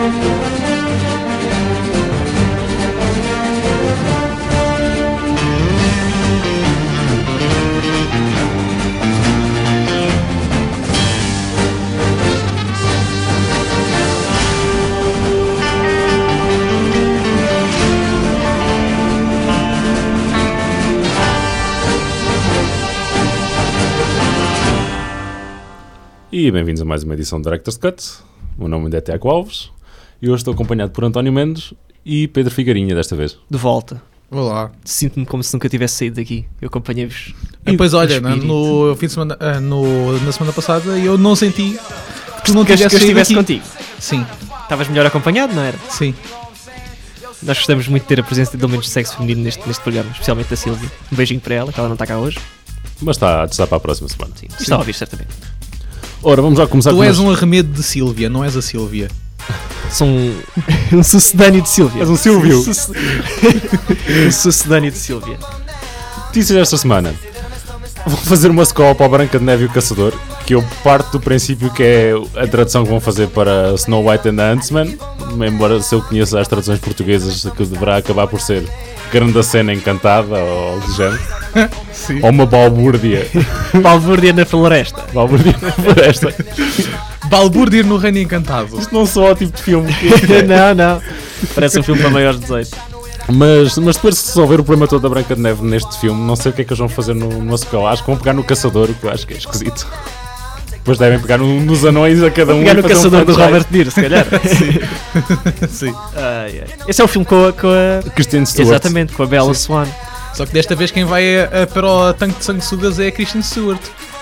E bem-vindos a mais uma edição do Director's Cut. O meu nome é Tiago Alves e hoje estou acompanhado por António Mendes e Pedro Figueirinha desta vez. De volta. Olá. Sinto-me como se nunca tivesse saído daqui. Eu acompanhei-vos. Pois olha, no fim de semana, na semana passada eu não senti que tu não tivesse que eu estivesse aqui. contigo. Sim. Estavas melhor acompanhado, não era? Sim. Nós gostamos muito de ter a presença de elementos de sexo feminino neste programa, especialmente da Sílvia. Um beijinho para ela, que ela não está cá hoje. Mas está a testar para a próxima semana. Sim. Está a ouvir, certamente. Ora, vamos já começar Tu com és um arremedo de Sílvia, não és a Sílvia. Sou um sucedâneo de Sílvia. És um Silvio. Um sucedâneo de Sílvia. Notícias desta semana. Vou fazer uma escola para a Branca de Neve e o Caçador, que eu parto do princípio que é a tradução que vão fazer para Snow White and the Huntsman, embora se eu conheça as traduções portuguesas, que deverá acabar por ser Grande Cena Encantada ou algo do género. Sim. Ou uma balbúrdia. Balbúrdia na floresta. Balbúrdia na floresta. Balbúrdia no Reino Encantado. Isto não só é o tipo de filme Não. Parece um filme para maiores de 18. Mas depois de resolver o problema todo da Branca de Neve neste filme, não sei o que é que eles vão fazer no sequel. Acho que vão pegar no Caçador, o que eu acho que é esquisito. Depois devem pegar nos anões a cada um. Pegar no Caçador do Robert De Niro, se calhar. Sim. Esse é o filme com a Kristen Stewart. Exatamente, com a Bella Swan. Só que desta vez quem vai para o tanque de sanguessugas é a Kristen Stewart.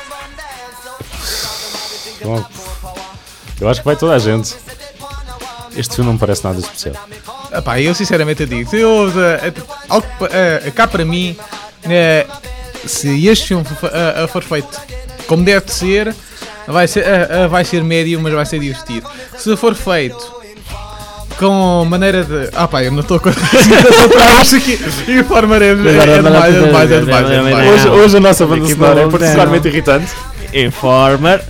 Bom, eu acho que vai toda a gente. Este filme não me parece nada especial. Epá, eu sinceramente digo, cá para mim, se este filme for feito como deve de ser, vai ser médio, mas vai ser divertido. Se for feito com maneira de... eu não estou a acho que informaremos. É demais. Hoje a nossa banda sonora é particularmente irritante. Informer.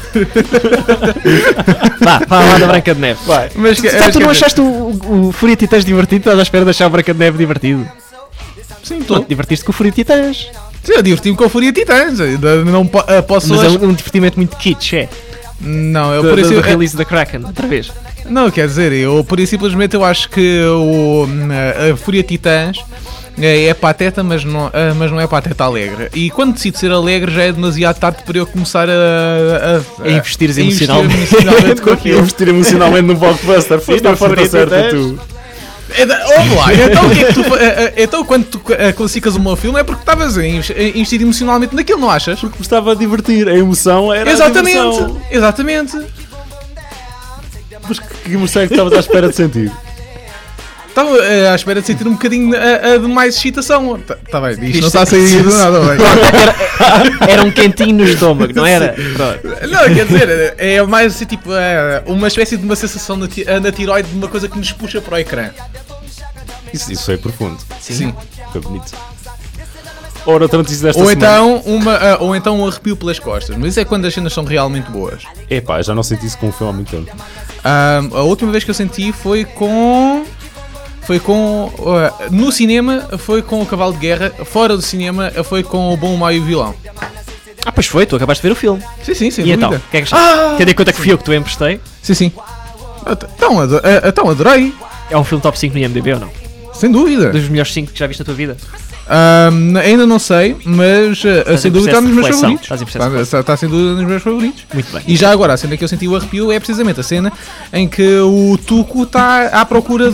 Vá lá da Branca de Neve. Vai. Mas tu não achaste o Fúria Titãs divertido? Estás à espera de achar o Branca de Neve divertido? Sim, Tu divertiste com o Fúria Titãs. Sim, eu diverti-me com a Fúria Titãs. Não posso... Mas é um divertimento muito kitsch, é? Não, eu por isso... Do release da Kraken, outra vez. Não, quer dizer, eu por isso simplesmente eu acho que a Fúria Titãs é pateta, mas não é pateta alegre. E quando decido ser alegre já é demasiado tarde para eu começar a investir emocionalmente com aquilo. Investir emocionalmente no blockbuster. Foste na porta certa, tu. Então o que é que tu... Então quando tu classificas o meu filme é porque estavas a investir emocionalmente naquilo, não achas? Porque me estava a divertir. A emoção era exatamente, a diversão. Exatamente. Mas que emoção é que estavas à espera de sentir? Estava à espera de sentir um bocadinho de mais excitação. Tá bem, isto não está a sair do nada. Era um quentinho no estômago, não era? Não, quer dizer, é mais assim, tipo, uma espécie de uma sensação na tiroide de uma coisa que nos puxa para o ecrã. Isso foi profundo. Sim. Foi bonito. Ora, outra notícia desta semana. Ou então um arrepio pelas costas. Mas isso é quando as cenas são realmente boas. Epá, já não senti isso com um filme há muito tempo. A última vez que eu senti foi com no cinema foi com o Cavalo de Guerra, fora do cinema foi com o Bom, o Mau e o Vilão. Pois foi, tu acabaste de ver o filme. Sim, sem e dúvida. Então, o que é que achaste? Tendo em conta que fui eu que tu emprestei. Sim. Então adorei. É um filme top 5 no IMDb ou não? Sem dúvida. Dos melhores 5 que já viste na tua vida? Ainda não sei, mas sem dúvida está nos meus favoritos. Está sem dúvida nos meus favoritos. Muito bem. E já agora, a cena que eu senti o arrepio é precisamente a cena em que o Tuco está à procura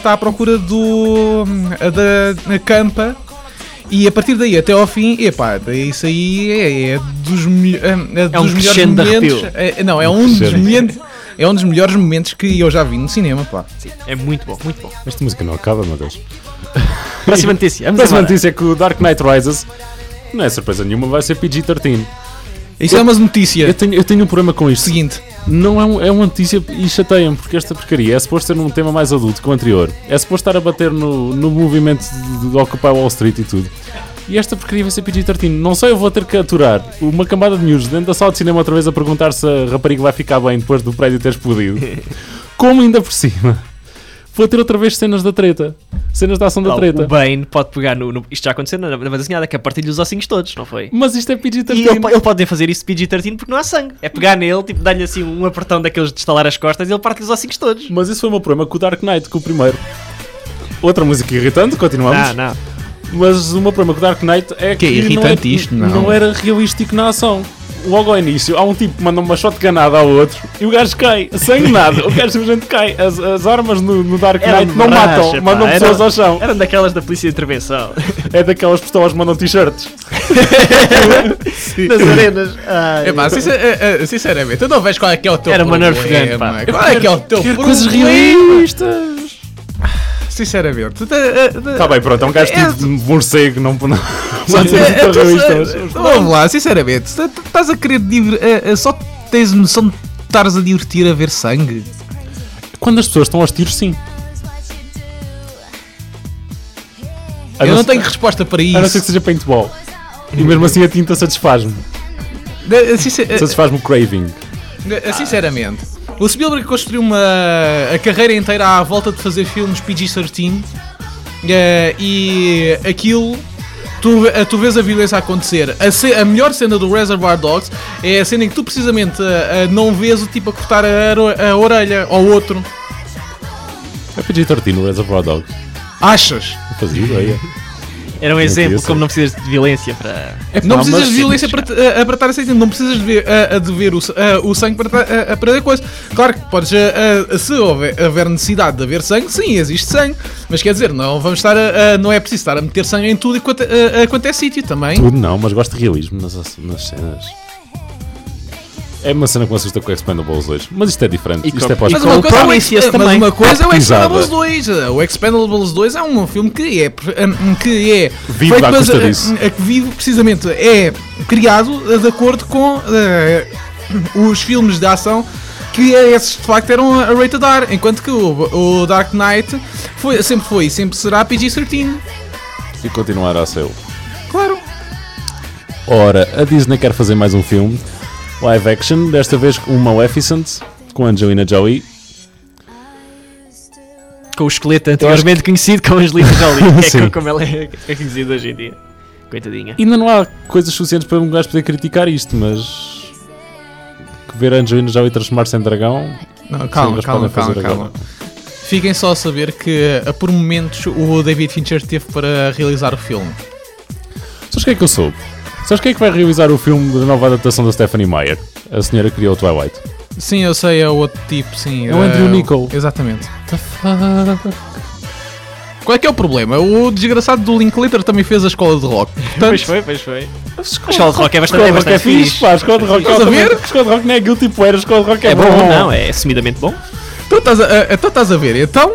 da campa. E a partir daí até ao fim, isso aí é dos melhores momentos. É um dos melhores momentos que eu já vi no cinema, pá. Sim, é muito bom, muito bom. Esta música não acaba, meu Deus. Próxima notícia. A próxima notícia é que o Dark Knight Rises, não é surpresa nenhuma, vai ser PG-13. Isso é uma notícia. Eu tenho um problema com isto. Seguinte. Não é uma notícia e chateia-me, porque esta porcaria é suposto ser um tema mais adulto que o anterior. É suposto estar a bater no movimento de Occupy Wall Street e tudo. E esta porcaria vai ser PG-13. Não sei, eu vou ter que aturar uma cambada de miúdos dentro da sala de cinema outra vez a perguntar se a rapariga vai ficar bem depois do prédio ter explodido. Como ainda por cima vou ter outra vez cenas da treta. Cenas da ação da treta. O Bane pode pegar no... Isto já aconteceu na banda desenhada, que é partir-lhe os ossinhos todos, não foi? Mas isto é E PG-13. ele pode fazer isso de PG-13 porque não há sangue. É pegar nele, tipo, dar-lhe assim um apertão daqueles de estalar as costas e ele parte-lhe os ossinhos todos. Mas isso foi o meu problema com o Dark Knight, com o primeiro. Outra música irritante, continuamos. Não. Mas o meu problema com o Dark Knight é Que é irritante isto, não. não era realístico na ação. Logo ao início, há um tipo que manda uma shotgunada ao outro e o gajo cai, sem nada. O gajo simplesmente cai. As armas no Dark Era Knight um não borracha, matam, pá. mandam pessoas ao chão. Eram daquelas da polícia de intervenção. É daquelas pistolas que mandam t-shirts. Nas arenas. Ai, Epá, sinceramente, eu não vejo qual é que é o teu Era uma problema. Nerf gun, pá. Qual é que é o teu Quero problema? coisas realistas. Sinceramente. Tá bem, pronto, é um gajo tipo de morcego, não pode ser muito realista. Vamos lá, sinceramente, estás a querer só tens noção de estares a divertir a ver sangue? Quando as pessoas estão aos tiros, sim. Eu não tenho resposta para A não ser isso. que seja paintball. E mesmo assim a tinta satisfaz-me. Satisfaz-me o craving. Sinceramente, o Spielberg construiu a carreira inteira à volta de fazer filmes PG-13 e aquilo, tu vês a violência a acontecer. A melhor cena do Reservoir Dogs é a cena em que tu precisamente não vês o tipo a cortar a orelha ao outro. É PG-13 no Reservoir Dogs. Achas? Não fazia ideia. Era um exemplo isso. como não precisas de violência para... Não mas precisas de sim, violência para estar a ser, não precisas de ver o sangue para perder coisa. Claro que podes, se houver necessidade de haver sangue, sim, existe sangue. Mas quer dizer, não vamos estar não é preciso estar a meter sangue em tudo quanto é sítio também. Tudo não, mas gosto de realismo nas cenas. É uma cena que me assusta com o Expendables 2. Mas isto é diferente. E Isto é com- para e os com- Prometheus mas também. uma coisa é o Pisada. Expendables 2. O Expendables 2 é um filme que é Vive feito, à mas, custa disso. que vive precisamente, é criado de acordo com os filmes de ação que esses de facto eram a rated R, enquanto que o Dark Knight sempre foi e sempre será PG-13. E continuar a ser. Claro. Ora, a Disney quer fazer mais um filme live action, desta vez com uma Maleficent, com a Angelina Jolie. Com o esqueleto anteriormente conhecido como Angelina Jolie. Sim. É como ela é conhecida hoje em dia. Coitadinha. Ainda não há coisas suficientes para um gajo poder criticar isto, mas que ver a Angelina Jolie transformar-se em dragão. Não, sim, calma, eles calma, podem fazer calma. agora. Fiquem só a saber que por momentos o David Fincher teve para realizar o filme. Sabes quem é que eu soube? Sabes quem é que vai realizar o filme da nova adaptação da Stephanie Meyer? A senhora que criou o Twilight. Sim, eu sei, é o outro tipo, sim. É o Andrew Niccol. Exatamente. Qual é que é o problema? O desgraçado do Linklater também fez a escola de rock. Pois Portanto, foi. A escola de rock é bastante, escola de rock é fixe, fixe. pá. A escola de rock Estás a ver? a escola de rock não é guilty pleasure, a escola de rock é É bom. bom, não, é assumidamente bom. então estás a ver. Então,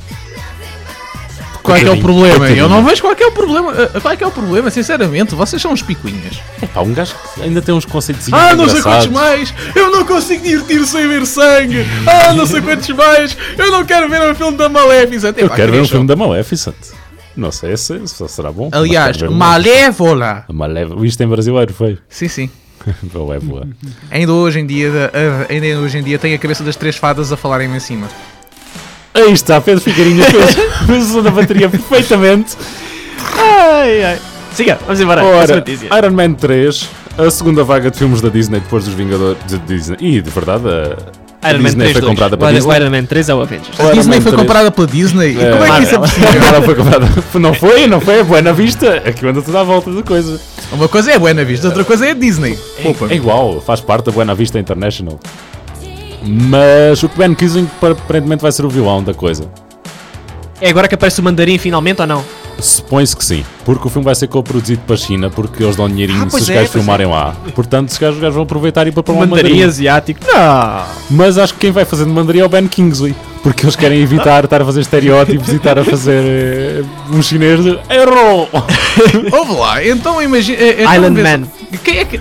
qual é que é o problema? Eu não vejo qual é que é o problema. Qual é que é o problema, sinceramente? Vocês são uns picuinhas. Pá, um gajo que ainda tem uns conceitos Não sei quantos mais. Eu não consigo divertir sem ver sangue. Não sei quantos mais. Eu não quero ver um filme da Maléfica. Eu quero ver um filme da Maleficent. Não sei se será bom. Aliás, mas quero ver um- Malévola. Malévola. Isto em brasileiro foi. Sim, sim. Malévola. Ainda hoje em dia tem a cabeça das três fadas a falarem em cima. Aí está, Pedro Figueirinha fez o som da bateria perfeitamente. Ai. Siga, vamos embora. Essa Ora, notícia. Iron Man 3, a segunda vaga de filmes da Disney depois dos Vingadores de Disney. E de verdade, a Iron Man Disney 3 foi 2. comprada para O Disney. Iron Man 3 é o Avengers. O A Iron Disney Man foi 3. comprada pela Disney? E como é que isso é Marvel. possível? Ela foi comprada. Não foi, é Buena Vista. Aqui anda tudo à volta de coisa. Uma coisa é a Buena Vista, outra coisa é a Disney. É igual, faz parte da Buena Vista International. Mas o que Ben Kissing aparentemente vai ser o vilão da coisa. É agora que aparece o mandarim finalmente ou não? Supõe-se que sim, porque o filme vai ser co-produzido para a China, porque eles dão dinheirinho se pois os é, gajos pois filmarem lá. Portanto, os gajos vão aproveitar e ir para um Mandarim mandarim. asiático. Não. Mas acho que quem vai fazer de mandarim é o Ben Kingsley, porque eles querem evitar estar a fazer estereótipos e estar a fazer um chinês de errou! Ouve lá, então imagina. Island Man. Quem é que.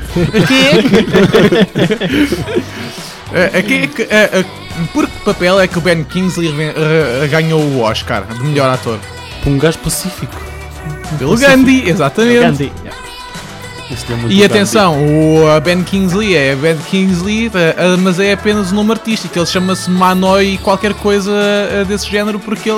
Por que papel é que o Ben Kingsley ganhou o Oscar de melhor ator? Para um gajo pacífico. Pelo Gandhi, exatamente. Gandhi. Isto é muito E grande. atenção, o Ben Kingsley é Ben Kingsley, mas é apenas o nome artístico. Ele chama-se Manoi qualquer coisa desse género porque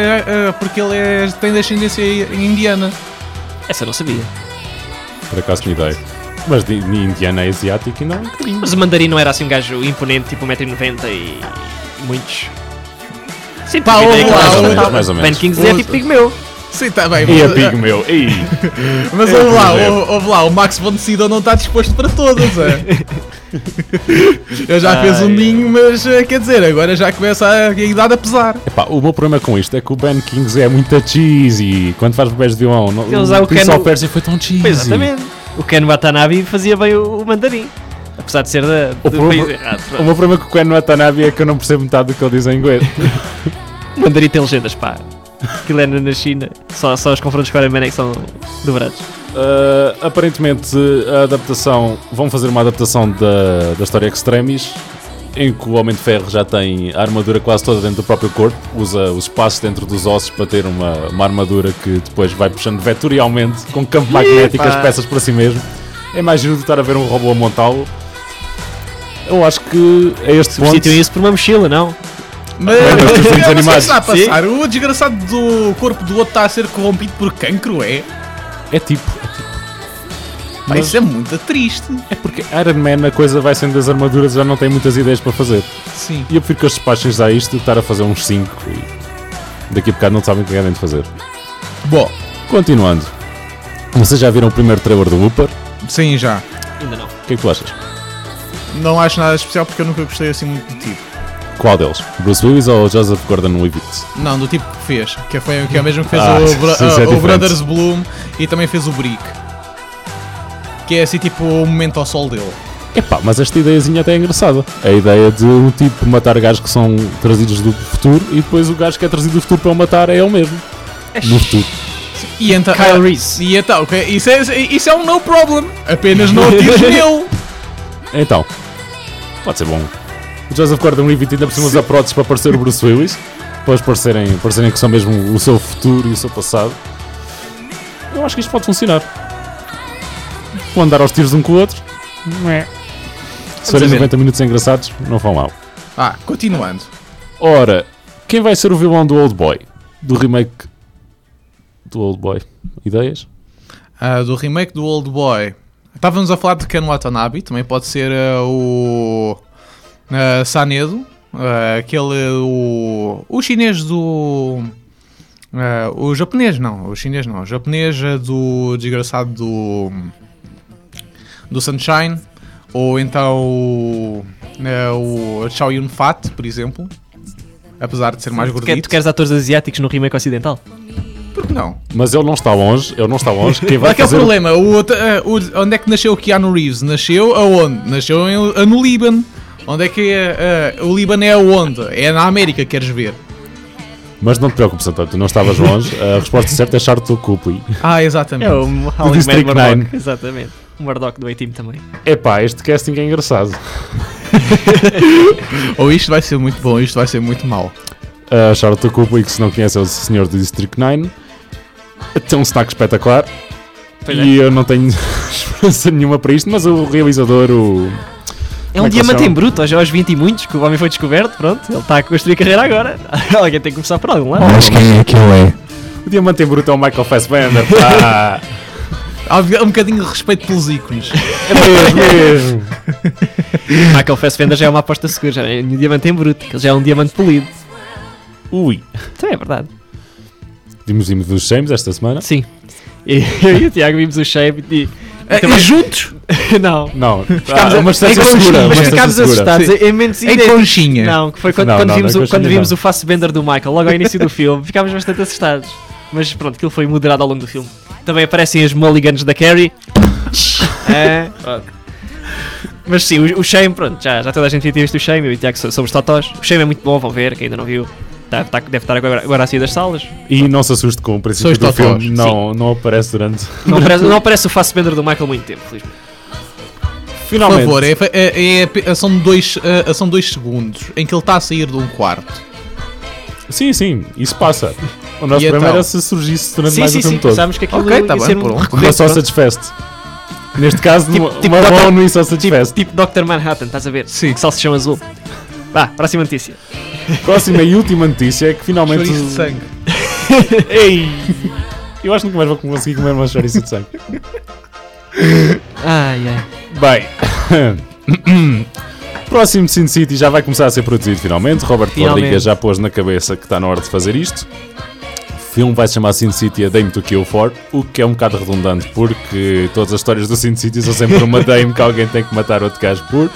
ele tem descendência indiana. Essa eu não sabia. Por acaso tinha ideia. Mas de indiano é asiático e não é um bocadinho. Mas o Mandarim não era assim um gajo imponente, tipo 1,90m e muitos. Sim, Pá, tive ideia que mais ele ou era- menos, mais ou Ben menos. Kingsley é tipo amigo meu. Sim, está bem. E amigo meu, ei. Mas É, ouve lá, o Max von Sydow não está disposto para todas, é? Ele já fez um ninho, mas quer dizer, agora já começa a idade a pesar. Epá, o meu problema com isto é que o Ben Kingsley é muito cheesy. Quando faz papéis de vilão, Ele usava o Prince Ken- of Persia foi tão cheesy. Pois, exatamente. O Ken Watanabe fazia bem o Mandarim. Apesar de ser do país errado. O meu problema com o Ken Watanabe é que eu não percebo metade do que ele diz em inglês. O Mandarim tem legendas, pá. Aquilo é na China. Só os confrontos com o Iron Man é que são dobrados. Aparentemente a adaptação, vão fazer uma adaptação da história Extremis, em que o Homem de Ferro já tem a armadura quase toda dentro do próprio corpo, usa os espaços dentro dos ossos para ter uma armadura que depois vai puxando vetorialmente com campo magnético as peças para si mesmo. É mais giro de estar a ver um robô a montá-lo. Eu acho que a este ponto Substituem isso por uma mochila, não? Mas Lembras dos filmes mas o que é que animados? está a passar? O desgraçado do corpo do outro está a ser corrompido por cancro, é? é tipo. Pá, Mas- isso é muito triste. É porque Iron Man a coisa vai sendo das armaduras já não tem muitas ideias para fazer. Sim. E eu prefiro que eles despachem já isto do que estar a fazer uns 5 e daqui a bocado não sabem o que querem de fazer. Bom, Continuando. Vocês já viram o primeiro trailer do Looper? sim, já. Ainda não. O que é que tu achas? Não acho nada especial porque eu nunca gostei assim muito do tipo. Qual deles? Bruce Willis ou Joseph Gordon-Levitt? Não, do tipo que fez. Que é o mesmo que fez Ah, o, sim, isso é o diferente. Brothers Bloom e também fez o Brick. Que é assim tipo o momento ao sol dele. Epá, mas esta ideiazinha até é engraçada. A ideia de um tipo matar gajos que são trazidos do futuro e depois o gajo que é trazido do futuro para o matar é ele mesmo. No futuro. E então, Kyle Reese. E então, isso é um no problem. Apenas não atires nele. Então, pode ser bom. O Joseph Gordon-Levitt ainda por cima usa próteses para parecer o Bruce Willis. Para eles parecerem que são mesmo o seu futuro e o seu passado. Eu acho que isto pode funcionar. Vão andar aos tiros um com o outro. Se forem 90 minutos engraçados, não vão mal. Continuando. Ora, quem vai ser o vilão do Old Boy? Do remake do Old Boy? Ideias? Do remake do Old Boy. Estávamos a falar de Ken Watanabe. Também pode ser o Sanedo. O chinês do... o japonês não. O chinês não. O japonês do desgraçado do Sunshine. Ou então o Chow Yun-Fat, por exemplo. Apesar de ser mais Tu gordito. queres atores asiáticos no remake ocidental? Por que não? Mas ele não está longe. Quem vai Qual é que é o fazer problema? Onde é que nasceu o Keanu Reeves? Nasceu aonde? Nasceu no Líbano. Onde é que o Líbano é aonde? É na América, queres ver? Mas não te preocupes, António, tu não estavas longe. A resposta certa é Sharto Copley. Exatamente. É o Howling District Man Murdoch. 9. Exatamente. O Murdoch do A-Team também. Epá, este casting é engraçado. Ou isto vai ser muito bom, ou isto vai ser muito mau. A Charlotte Copley, que se não conhece é o senhor do District 9. Tem um snack espetacular. Pois E eu não tenho esperança nenhuma para isto, mas o realizador, É um Como é que diamante ele em bruto, aos 20 e muitos, que o homem foi descoberto, pronto, ele está a construir carreira agora. Alguém tem que começar por algum lado. Mas quem é que ele é? O diamante em bruto é o Michael Fassbender. Pá. Há um bocadinho de respeito pelos ícones. É mesmo. Michael Fassbender já é uma aposta segura, já é um diamante em bruto, que ele já é um diamante polido. Ui. Também é verdade. Vimos os Shames esta semana? Sim. E eu e o Tiago vimos o Shape e também juntos? Não. Não. Ficámos Uma distância segura. Mas uma ficámos distância segura. assustados em momentos Em idênticos. conchinha. Não, que foi quando, Não, quando não, vimos, não é o, quando conchinha, vimos não. o Fassbender do Michael, logo ao início do filme, ficámos bastante assustados. Mas pronto, aquilo foi moderado ao longo do filme. Também aparecem as mulligans da Carrie. Mas sim, o Shame, pronto, já toda a gente tinha visto o Shame, eu e o Tiago somos totós. O Shame é muito bom, vão ver, quem ainda não viu. Deve estar agora a sair das salas. E não se assuste com o princípio Sois do totós. filme. Não aparece durante. Não aparece o Fassbender do Michael há muito tempo, felizmente. Por Finalmente. favor, são 2 segundos em que ele está a sair de um quarto. Sim, isso passa. O nosso E problema então? era se surgisse durante Sim, mais sim, o filme sim, todo. pensámos que aquilo Ok, tá ia bem, ser pronto. Uma recorrente, Sausage pronto. Fest. Neste caso, Tipo uma Dr. mão no isso satisfaz. Tipo Dr. Manhattan, estás a ver? Sim. Que salsichão azul. Vá, próxima notícia. Próxima e última notícia é que finalmente. Chouriço de sangue. Ei! Eu acho que nunca mais vou conseguir comer uma chouriça de sangue. Ai, ai. Bem. Próximo de Sin City já vai começar a ser produzido finalmente. Robert Finalmente. Rodrigues já pôs na cabeça que está na hora de fazer isto. O filme vai se chamar Sin City A Dame to Kill For, o que é um bocado redundante porque todas as histórias do Sin City são sempre uma dame que alguém tem que matar outro gajo por.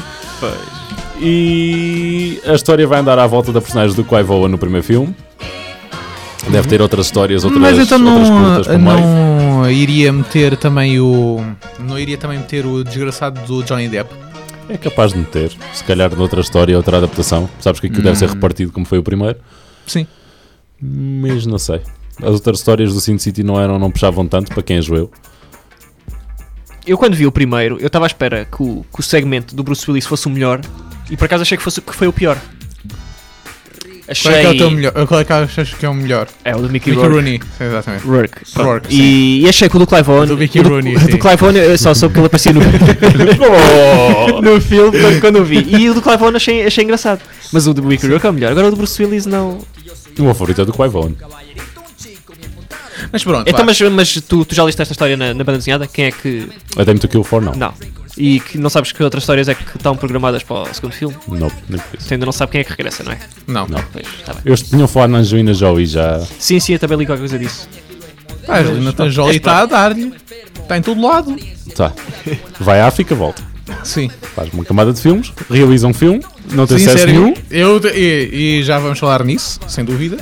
E a história vai andar à volta da personagem do Clive Owen no primeiro filme. Deve ter outras histórias, outras Mas então outras curtas por meio. não iria meter também o. Não iria também meter o desgraçado do Johnny Depp. É capaz de meter, se calhar noutra história, outra adaptação. Sabes que aquilo deve ser repartido como foi o primeiro. Sim. Mas não sei. As outras histórias do Sin City não puxavam tanto para quem é eu. Eu quando vi o primeiro, eu estava à espera que o segmento do Bruce Willis fosse o melhor e por acaso achei que foi o pior. Achei... Qual é que é o teu melhor? Qual é que achas que é o melhor? É o do Mickey Mickey Rourke. Rooney. Sim, exatamente. Rourke. Rourke, E achei que o do Clive Owen... Do Mickey o Rooney, do sim. Clive Owen eu só soube que ele aparecia no, no filme quando eu vi. E o do Clive Owen achei engraçado. Mas o do Mickey Rourke é o melhor. Agora o do Bruce Willis não... O meu favorito é do Clive Owen. Mas pronto. Então, vá. mas tu já liste esta história na banda desenhada? Quem é que... A Dame to Kill For não. Não. E que não sabes que outras histórias é que estão programadas para o segundo filme? Não, nem por isso. Tu ainda não sabe quem é que regressa, não é? Não. Não. Pois, está bem. Eu tinham falado na Angelina Jolie já. Sim, eu também li qualquer coisa disso. A Angelina Jolie está a dar-lhe. Está em todo lado. Tá. Vai à África, volta. Sim. Faz uma camada de filmes, realiza um filme, não tem Sim, sucesso sério. nenhum. E já vamos falar nisso, sem dúvida.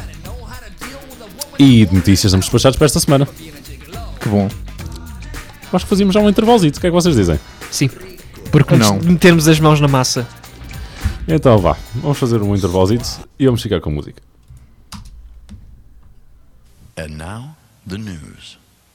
E de notícias estamos despachados para esta semana. Que bom. Acho que fazíamos já um intervalzito. O que é que vocês dizem? Sim. Porque Antes não? de metermos as mãos na massa. Então vá, vamos fazer um intervalzito e vamos ficar com música. And now, the news.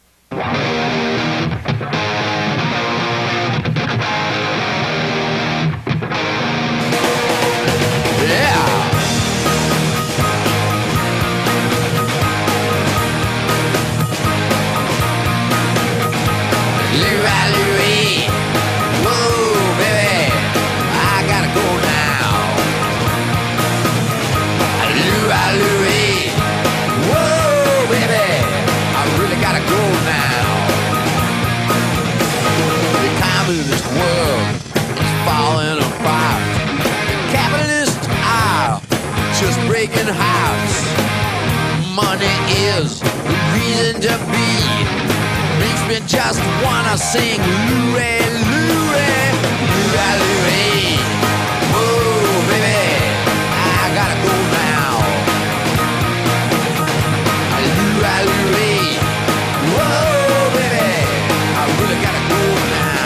Breaking hearts. Money is the reason to be. Makes me just wanna sing Louie, Louie, Louie, Louie. Whoa, baby, I gotta go now. Louie, Louie. Whoa, baby, I really gotta go now.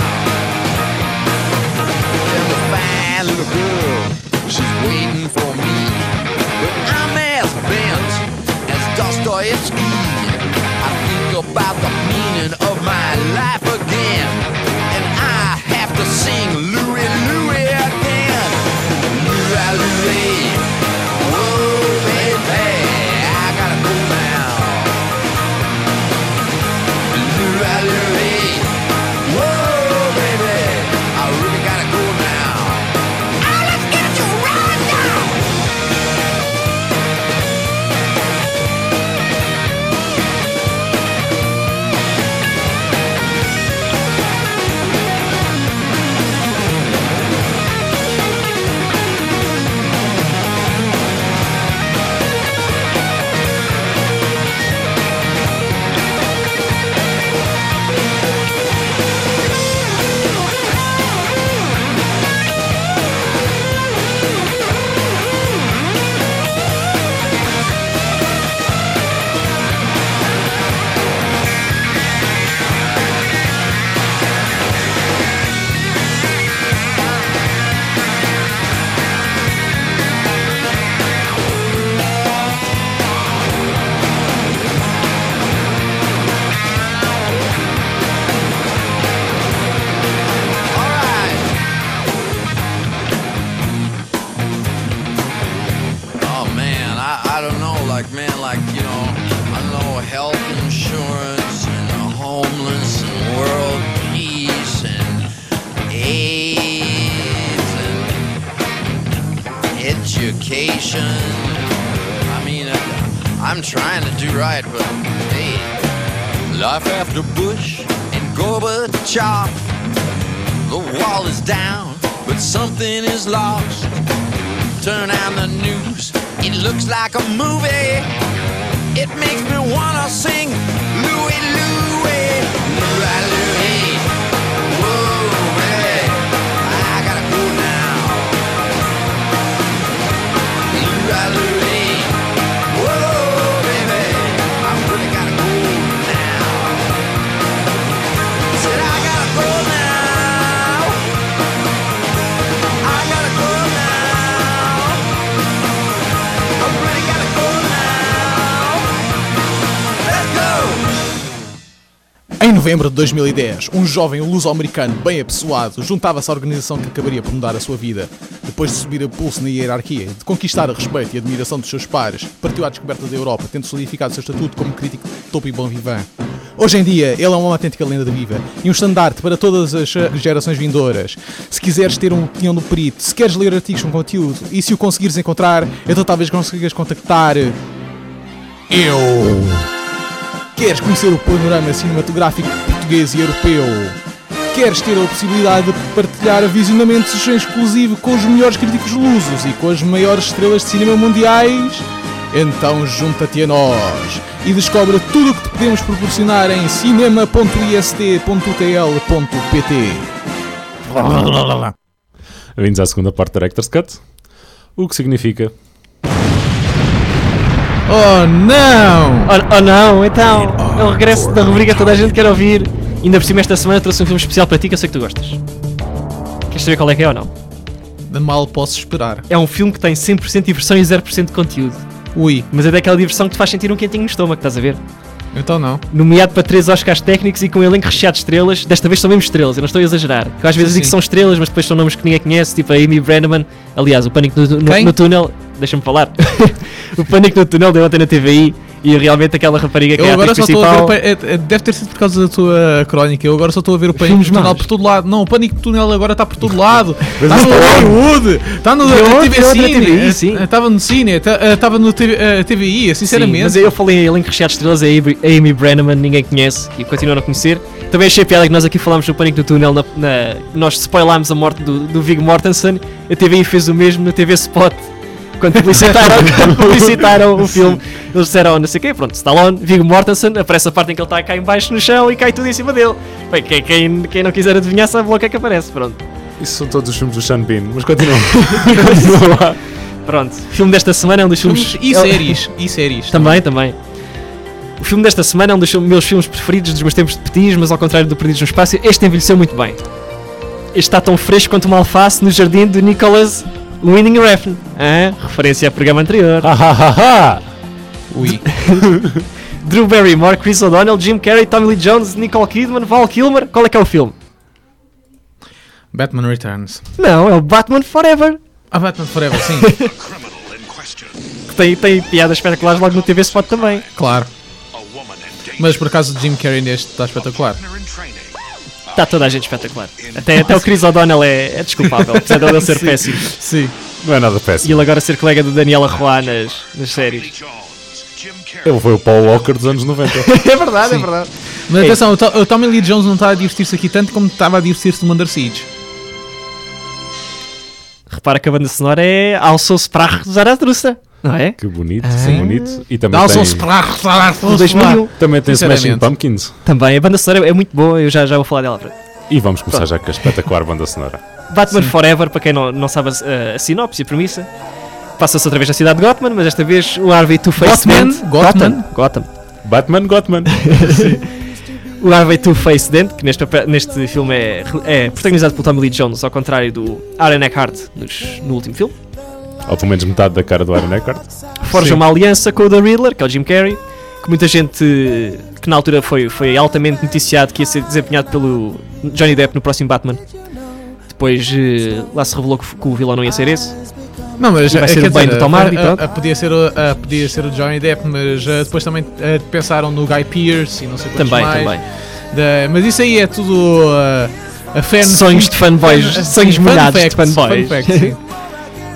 There's a fine little girl, she's waiting for me. I'm as bent as Dostoevsky. I think about the meaning of my life again, and I have to sing Louie, Louie again. Louie, Louie. Whoa, baby, I gotta go now. Louie, Louie. Whoa, baby, I really gotta go now. Oh, let's get you right now. Oh man, I don't know, like man, like you know, I know health insurance and homeless and world peace and education. I mean, I'm trying to do right, but hey, life after Bush and Gorbachev. The wall is down, but something is lost. Turn on the news, it looks like a movie. It makes me wanna sing Louie, Louie, Louie, Louie. Whoa, baby, I gotta go now. Louie, Louie. Whoa, baby, I really gotta go now. Said I gotta go now. I gotta go now. I really gotta go now. Let's go. Em novembro de 2010, um jovem luso-americano bem apessoado juntava-se à organização que acabaria por mudar a sua vida. Depois de subir a pulso na hierarquia, de conquistar o respeito e a admiração dos seus pares, partiu à descoberta da Europa, tendo solidificado o seu estatuto como crítico de topo e bom vivant. Hoje em dia, ele é uma autêntica lenda viva e um estandarte para todas as gerações vindouras. Se quiseres ter uma opinião do perito, se queres ler artigos com conteúdo e se o conseguires encontrar, então talvez consigas contactar eu. Queres conhecer o panorama cinematográfico português e europeu? Queres ter a possibilidade de partilhar visionamentos em exclusivo com os melhores críticos lusos e com as maiores estrelas de cinema mundiais? Então junta-te a nós e descobre tudo o que te podemos proporcionar em cinema.ist.tl.pt. Bem-vindos à segunda parte da Director's Cut. O que significa... Oh não! Oh não, então, é o regresso da rubrica que toda a gente quer ouvir. Ainda por cima esta semana trouxe um filme especial para ti que eu sei que tu gostas. Queres saber qual é que é ou não? De mal posso esperar. É um filme que tem 100% de diversão e 0% de conteúdo. Ui, Mas é daquela diversão que te faz sentir um quentinho no estômago, estás a ver? então não. Nomeado para 3 Oscars técnicos e com um elenco recheado de estrelas. Desta vez são mesmo estrelas, eu não estou a exagerar. Eu às vezes digo que são estrelas, mas depois são nomes que ninguém conhece, tipo a Amy Brenneman. Aliás, o Pânico no Túnel... Deixa-me falar. O Pânico no Túnel deu ontem na TVI e realmente aquela rapariga que é a atriz principal... Deve ter sido por causa da tua crónica. Eu agora só estou a ver o Pânico no Filmes Túnel maus. por todo lado. Não, o Pânico no Túnel agora está por todo lado. Está no Hollywood. Está no TV TVI, sim. Cine. Estava no Cine. Estava no TVI, sinceramente. Sim, mas eu falei em elenco recheado de estrelas, a Amy Brenneman, ninguém conhece e continua a não conhecer. Também achei piada que nós aqui falámos do Pânico no Túnel, nós spoilámos a morte do Viggo Mortensen. A TVI fez o mesmo na TV Spot. Quando publicitaram o filme, eles disseram não sei o quê, pronto, Stallone, Viggo Mortensen, aparece a parte em que ele está cá em baixo no chão e cai tudo em cima dele. Bem, quem não quiser adivinhar sabe logo o que é que aparece, pronto. Isso são todos os filmes do Sean Bean, mas continua. lá. Pronto, o filme desta semana é um dos filmes... E séries. Também. O filme desta semana é um dos meus filmes preferidos dos meus tempos de petis, mas ao contrário do Perdidos no Espaço, este envelheceu muito bem. Este está tão fresco quanto uma alface no jardim de Nicholas Winding Refn. Referência ao programa anterior. Ui. Drew Barrymore, Chris O'Donnell, Jim Carrey, Tommy Lee Jones, Nicole Kidman, Val Kilmer. Qual é que é o filme? Batman Returns. Não, é o Batman Forever. Batman Forever, sim. Que tem piadas espetaculares logo no TV Spot também. Claro. Mas por acaso Jim Carrey neste está espetacular. Está toda a gente espetacular. Até o Chris O'Donnell é desculpável, apesar de ele ser péssimo. Sim. Não é nada E péssimo. ele agora ser colega do Daniela Roy nas séries. Ele foi o Paul Walker dos anos 90. É verdade, é verdade. Mas atenção, o Tommy Lee Jones não está a divertir-se aqui tanto como estava a divertir-se no Under Siege. Repara que a banda sonora é Also Sprach Zarathustra, não é? Que bonito, sim, bonito. E também Dá-se um tem, sprach. 2001. também tem Smashing Sinceramente. Pumpkins. Também, a banda sonora é muito boa, eu já vou falar dela. E vamos começar já com a espetacular banda sonora. Batman Forever, para quem não sabe a sinopse e a premissa, passa-se outra vez na cidade de Gotham, mas desta vez o Harvey Two-Face Dent... Gotham. Batman Gotham. O Harvey Two-Face Dent, que neste filme é protagonizado pelo Tommy Lee Jones, ao contrário do Aaron Eckhart no último filme. Ou pelo menos metade da cara do Aaron Eckhart. Forja uma aliança com o The Riddler, que é o Jim Carrey, que muita gente que na altura foi altamente noticiado que ia ser desempenhado pelo Johnny Depp no próximo Batman. Depois lá se revelou que o vilão não ia ser esse. Não, mas Vai ser o bem do Tom Hardy, pronto. podia ser o Johnny Depp, mas depois também pensaram no Guy Pearce e não sei quantos mais. Também. Mas isso aí é tudo a fan... Sonhos de fanboys, sonhos molhados de fanboys. Fun fact, sim.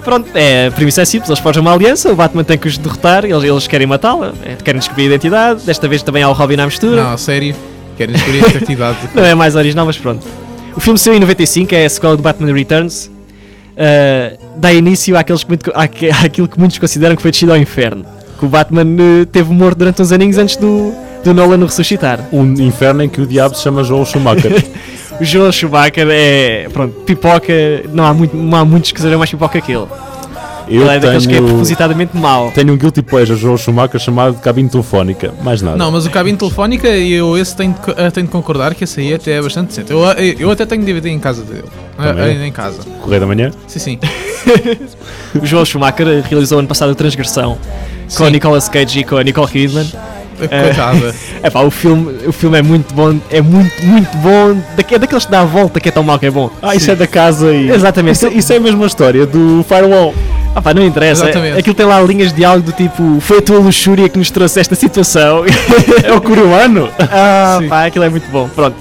Pronto, a premissa é simples, eles forjam uma aliança, o Batman tem que os derrotar, eles querem matá-la, querem descobrir a identidade, desta vez também há o Robin à mistura. Não, sério. Querem descobrir a identidade. Não é mais original, mas pronto. O filme saiu em 95, é a sequela do Batman Returns. Dá início àquilo que muitos consideram que foi descido ao inferno. Que o Batman teve morto durante uns aninhos antes do Nolan o ressuscitar. Um inferno em que o diabo se chama Joel Schumacher. O Joel Schumacher é, pronto, pipoca, não há muitos que sejam mais pipoca que ele. Ele é daqueles que é propositadamente mau. Tenho um guilty pleasure Joel Schumacher chamado Cabine Telefónica, mais nada. Não, mas o Cabine Telefónica, esse tenho de concordar que esse aí até é bastante decente. Eu até tenho DVD em casa dele. Em casa. Correio da Manhã? Sim. O Joel Schumacher realizou ano passado a Transgressão com a Nicolas Cage e com a Nicole Kidman. Coitada. O filme é muito bom, é muito bom. É daqueles que dá a volta que é tão mau que é bom. Isso é da casa e... Exatamente. Isso é a mesma história do Firewall. Não interessa. Aquilo tem lá linhas de diálogo do tipo: foi a tua luxúria que nos trouxe esta situação. É o coreano. Aquilo é muito bom. Pronto.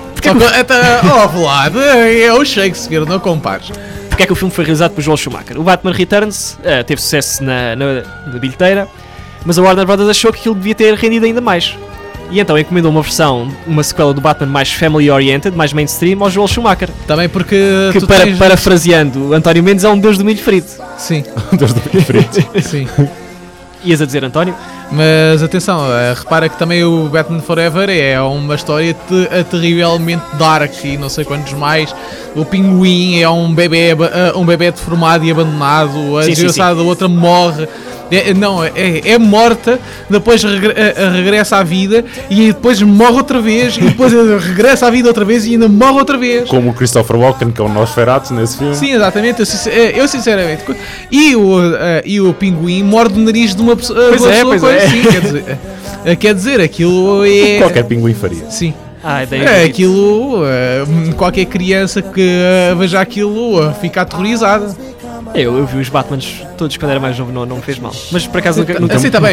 Vlad, é o Shakespeare, não compares. Porque é que o filme foi realizado por Joel Schumacher? O Batman Returns teve sucesso na bilheteira, mas a Warner Brothers achou que aquilo devia ter rendido ainda mais. E então encomendou uma sequela do Batman mais family-oriented, mais mainstream, ao Joel Schumacher. Também porque... Que, parafraseando, António Mendes é um deus do milho frito. Sim. Deus do milho frito. Sim. Ias a dizer, António? Mas atenção, repara que também o Batman Forever é uma história terrivelmente dark e não sei quantos mais. O Pinguim é um bebê deformado e abandonado, a desgraçada outra morre. É morta, depois regressa à vida e depois morre outra vez e depois regressa à vida outra vez e ainda morre outra vez. Como o Christopher Walken, que é o Nosferatu nesse filme. Sim, exatamente. Eu sinceramente. E o Pinguim morde o nariz de uma pessoa. Pois é. Sim, quer dizer, aquilo é. Qualquer pinguim faria. Sim. Aquilo. Qualquer criança que veja aquilo fica aterrorizada. Eu vi os Batmans todos quando era mais novo, não me fez mal. Mas por acaso nunca assim está bem,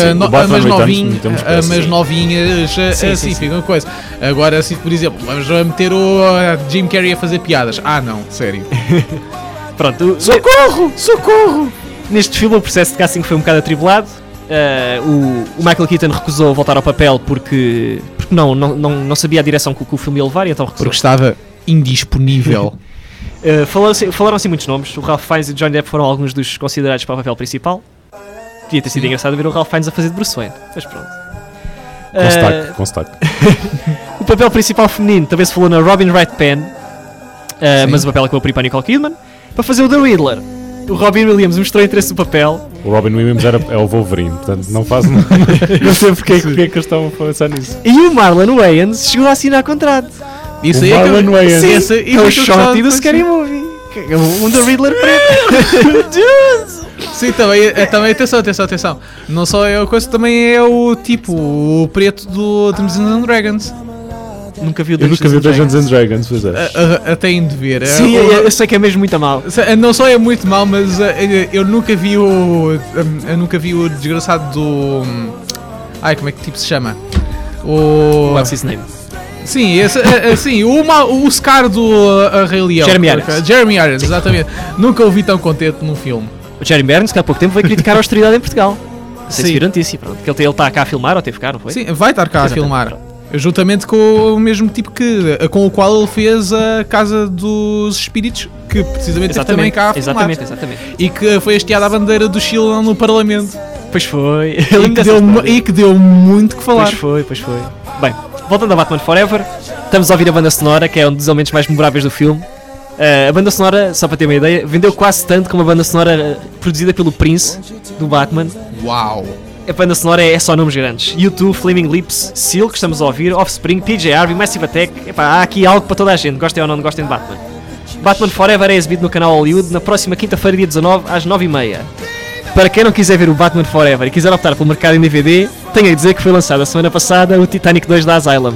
mas novinhas sim. fica uma coisa. Agora, assim, por exemplo, vamos meter o Jim Carrey a fazer piadas. Não, sério. Pronto. Socorro! Neste filme o processo de casting foi um bocado atribulado. O Michael Keaton recusou voltar ao papel porque não sabia a direção que o filme ia levar e então recusou. Porque estava indisponível. Falaram assim muitos nomes. O Ralph Fiennes e o Johnny Depp foram alguns dos considerados para o papel principal. Devia ter sido engraçado ver o Ralph Fiennes a fazer de Bruce Wayne, mas pronto. Com sotaque. O papel principal feminino também se falou na Robin Wright Penn, mas o papel acabou por ir para a Nicole Kidman para fazer o The Riddler. O Robin Williams mostrou interesse no papel. O Robin Williams é o Wolverine, portanto não faz não sei porque é que eles estavam a pensar nisso. E o Marlon Wayans chegou a assinar contrato. Isso aí é o Shorty do Scary Movie. Um The Riddler preto. Sim, também atenção. Não só é a coisa, também é o preto do Dungeons and Dragons. Nunca vi o Dungeons and Dragons, pois é. Têm de ver. Sim, eu sei que é mesmo muito mal. Não só é muito mal, mas eu nunca vi o desgraçado do... como é que tipo se chama? What's his name? Sim, o Scar do Rei Leão. Jeremy Irons, exatamente. Nunca o vi tão contente num filme. O Jeremy Irons, que há pouco tempo veio criticar a austeridade em Portugal. Não sei se viram notícia, porque ele está cá a filmar ou teve cá, não foi? Sim, vai estar cá a filmar. Juntamente com o mesmo tipo com o qual ele fez a Casa dos Espíritos, que precisamente esteve também cá a filmar. Exatamente. E que foi hasteada a bandeira do Chile no Parlamento. Pois foi. E que deu muito que falar. Pois foi. Bem, voltando a Batman Forever, estamos a ouvir a banda sonora, que é um dos elementos mais memoráveis do filme. A banda sonora, só para ter uma ideia, vendeu quase tanto como a banda sonora produzida pelo Prince, do Batman. Uau! A banda sonora é só nomes grandes. U2, Flaming Lips, Seal, que estamos a ouvir, Offspring, PJ Harvey, Massive Attack. Há aqui algo para toda a gente, gostem ou não gostem de Batman. Batman Forever é exibido no canal Hollywood na próxima quinta-feira, dia 19, às 9h30. Para quem não quiser ver o Batman Forever e quiser optar pelo mercado em DVD, tenho a dizer que foi lançado a semana passada o Titanic 2 da Asylum.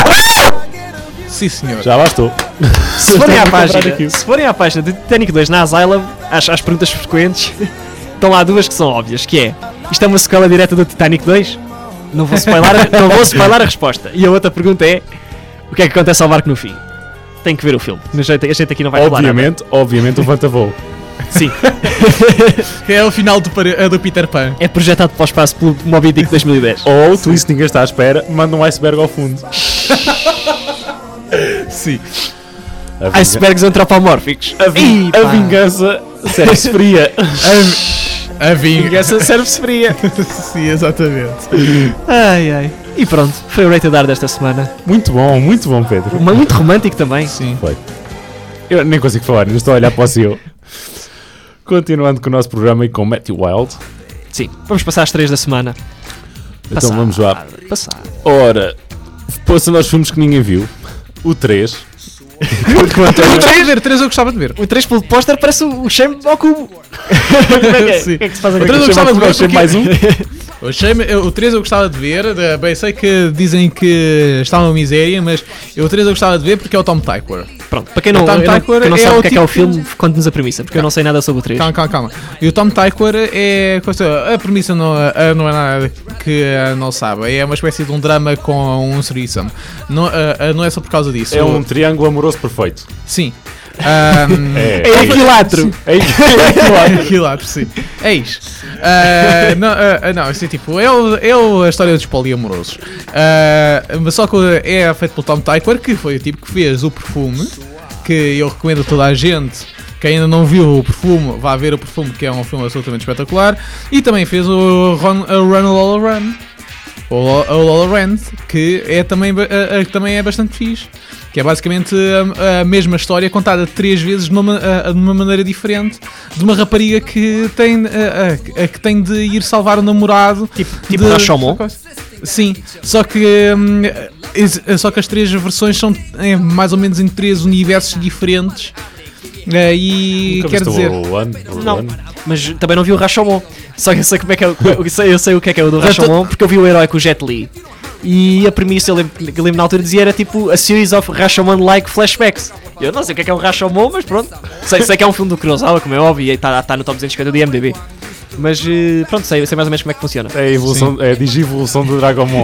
Sim, senhor. Já bastou. Se forem à página do Titanic 2 na Asylum, às perguntas frequentes, estão lá duas que são óbvias, que é: isto é uma sequela direta do Titanic 2? Não vou spoiler a resposta. E a outra pergunta é: o que é que acontece ao barco no fim? Tem que ver o filme. A gente aqui não vai falar nada. Obviamente o Vanta Voo. Sim, É o final do Peter Pan. é projetado para o espaço pelo Moby Dick 2010. Ou tu, isso ninguém está à espera, manda um iceberg ao fundo. Sim. Icebergs antropomórficos. A vingança serve-se fria. A vingança. Serve-se fria. Sim, exatamente. Ai, ai. E pronto, foi o Rated R desta semana. Muito bom, Pedro. Muito romântico também. Sim. Foi. Eu nem consigo falar, não estou a olhar para o seu. Continuando com o nosso programa e com Matthew Wild. Sim, vamos passar às 3 da semana. Então vamos lá. Passar. Ora, passando aos filmes que ninguém viu. O 3. Eu gostava de ver, 3 eu gostava de ver. O 3 pelo póster parece o Shame ao cubo. Sim. O que é que se faz O aqui? 3 eu gostava de ver Achei porque... mais um. O 3 eu gostava de ver, bem, sei que dizem que está uma miséria, mas o 3 eu gostava de ver porque é o Tom Tykwer. Pronto, para quem não, O Tom eu não, Tykwer quem não é sabe o o que é o tipo- filme, conte-nos a premissa, porque eu não sei nada sobre o 3. Calma. E o Tom Tykwer é... A premissa não é nada que não sabe, é uma espécie de um drama com um threesome. Não é só por causa disso. É um triângulo amoroso perfeito. Sim. É. É equilátero. Equilátero, sim. É isso. Não, assim, tipo, é a história dos poliamorosos. Mas só que é feito pelo Tom Tykwer, que foi o tipo que fez o Perfume, que eu recomendo a toda a gente. Quem ainda não viu o Perfume, vá ver o Perfume, que é um filme absolutamente espetacular. E também fez o Run Lola Run. O Lola Run, que também é bastante fixe. Que é basicamente a mesma história contada 3 vezes de uma maneira diferente, de uma rapariga que tem de ir salvar o namorado. Tipo Rashomon? Sim, só que as 3 versões são mais ou menos em 3 universos diferentes. E quer dizer... Não, mas também não vi o Rashomon. Só que eu sei como é que é, eu sei o que é o do Rashomon, porque eu vi o herói com o Jet Li. E a premissa, eu lembro na altura, dizia era tipo a series of Rashomon-like flashbacks. Eu não sei o que é o Rashomon, mas pronto. Sei que é um filme do Kurosawa, como é óbvio, e está no top 250 do IMDb. Mas pronto, sei mais ou menos como é que funciona. É a evolução, é a digivolução do Dragonmon.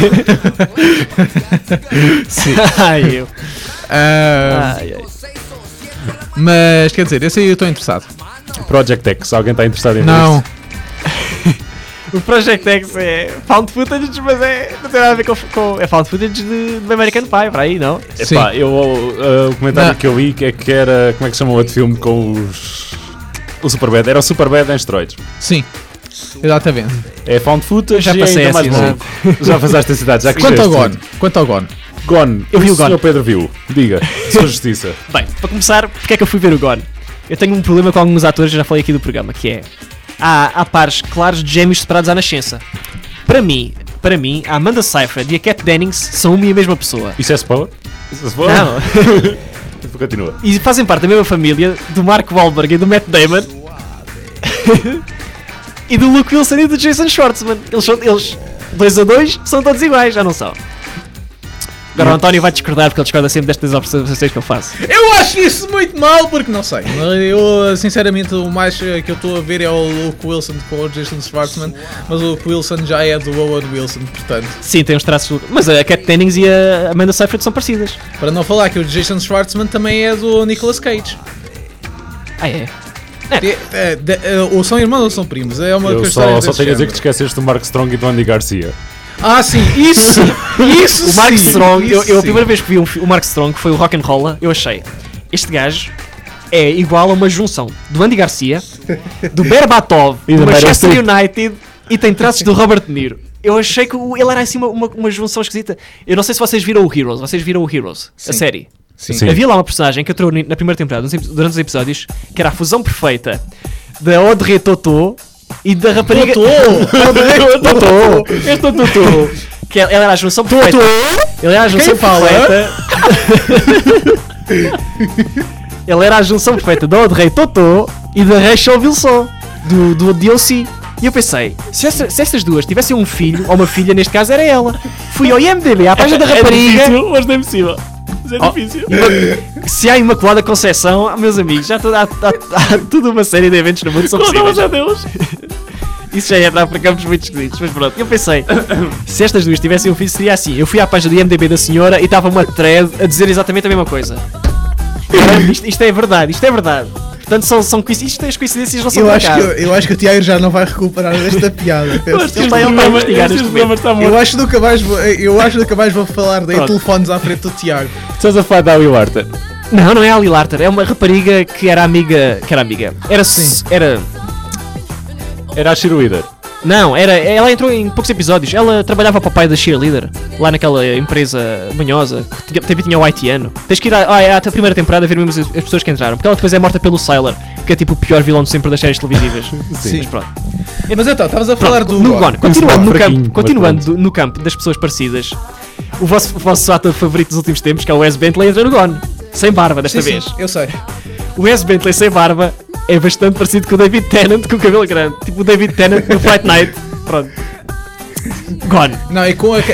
Sim. Ai, eu. Ai. Mas quer dizer, esse aí eu estou interessado. Project X, alguém está interessado em ver Não. isto? O Project X é found footage, mas não tem nada a ver com é found footage de American Pie, para aí, não? Sim. Epá, o comentário que eu li é que era, como é que se chama o outro filme com o Superbad? Era o Superbad em esteroides. Sim. Exatamente. É found footage Já e passei ainda a mais cidade. maluco. Já passaste a cidade, já Quanto ao cresceste. Gone? Gone. Eu vi o senhor Gone. Pedro viu. Diga, sua justiça. Bem, para começar, porque é que eu fui ver o Gone? Eu tenho um problema com alguns atores, já falei aqui do programa, que é... Há pares claros de gêmeos separados à nascença. Para mim, a Amanda Seyfried e a Kat Dennings são uma e a mesma pessoa. Isso é spoiler? Isso é spoiler? Não. Continua. E fazem parte da mesma família do Mark Wahlberg e do Matt Damon. E do Luke Wilson e do Jason Schwartzman. Eles 2 a 2, são todos iguais, já não são. Agora o António vai discordar porque ele discorda sempre destas observações que eu faço. Eu acho isso muito mal porque não sei. Eu, sinceramente, o mais que eu estou a ver é o Luke Wilson com o Jason Schwartzman, mas o Luke Wilson já é do Owen Wilson, portanto. Sim, tem uns traços. Mas a Kat Dennings e a Amanda Seyfried são parecidas. Para não falar que o Jason Schwartzman também é do Nicolas Cage. Ah, é? Ou são irmãos ou são primos? É uma Eu questão só tenho a dizer que te esqueceste do Mark Strong e do Andy Garcia. Ah, sim, isso! Isso O Mark sim, Strong, isso eu a sim. primeira vez que vi o Mark Strong, que foi o Rock'n'Rolla, eu achei, este gajo é igual a uma junção do Andy Garcia, do Berbatov, E do do Meryl Manchester Streep. United e tem traços do Robert De Niro. Eu achei que ele era assim uma junção esquisita. Eu não sei se vocês viram o Heroes, a Sim. série. Sim. Havia lá uma personagem que entrou na primeira temporada, durante os episódios, que era a fusão perfeita da Audrey Tautou e da rapariga... Tautou! Este Tautou! Que ela era a junção perfeita. Ele era a junção Quem fala? perfeita. Ele era a junção perfeita da Audrey Tautou e da Rachel Wilson, do DOC. E eu pensei, se estas duas tivessem um filho, ou uma filha, neste caso era ela. Fui ao IMDb, à página da rapariga. mas não é possível. Mas é difícil. Se há Imaculada Conceição, meus amigos, já há toda uma série de eventos no mundo que são possíveis. a Deus. Isso já ia entrar para campos muito esquisitos, mas pronto. Eu pensei, se estas duas tivessem um filho, seria assim. Eu fui à página do IMDb da senhora e estava uma thread a dizer exatamente a mesma coisa. Caramba, isto é verdade, isto é verdade. Portanto, são coincidências, as coincidências não são Eu por acho, acaso. eu acho que o Tiago já não vai recuperar esta piada. Penso. Ele vai investigar neste momento. está Eu acho que nunca mais vou falar de Pronto. telefones à frente do Tiago. Estás a falar da Will Arthur. Não é a Ali Larter, é uma rapariga que era amiga. Era. Sim. Era a cheerleader. Não, ela entrou em poucos episódios. Ela trabalhava para o pai da cheerleader, lá naquela empresa manhosa, que também tinha o haitiano. Tens que ir à primeira temporada ver mesmo as pessoas que entraram, porque ela depois é morta pelo Sylar, que é tipo o pior vilão de sempre das séries televisivas. Sim. Mas pronto. Mas então, estavas a falar do No Gone. Gone. Continuando, no fraquinho, campo, mas continuando no campo das pessoas parecidas, o vosso ator favorito dos últimos tempos, que é o Wes Bentley, entra no Gone. Sem barba desta Sim, vez. sim, eu sei. O Wes Bentley sem barba é bastante parecido com o David Tennant com o cabelo grande. Tipo o David Tennant no Fright Night. Pronto. Gone. Não, e com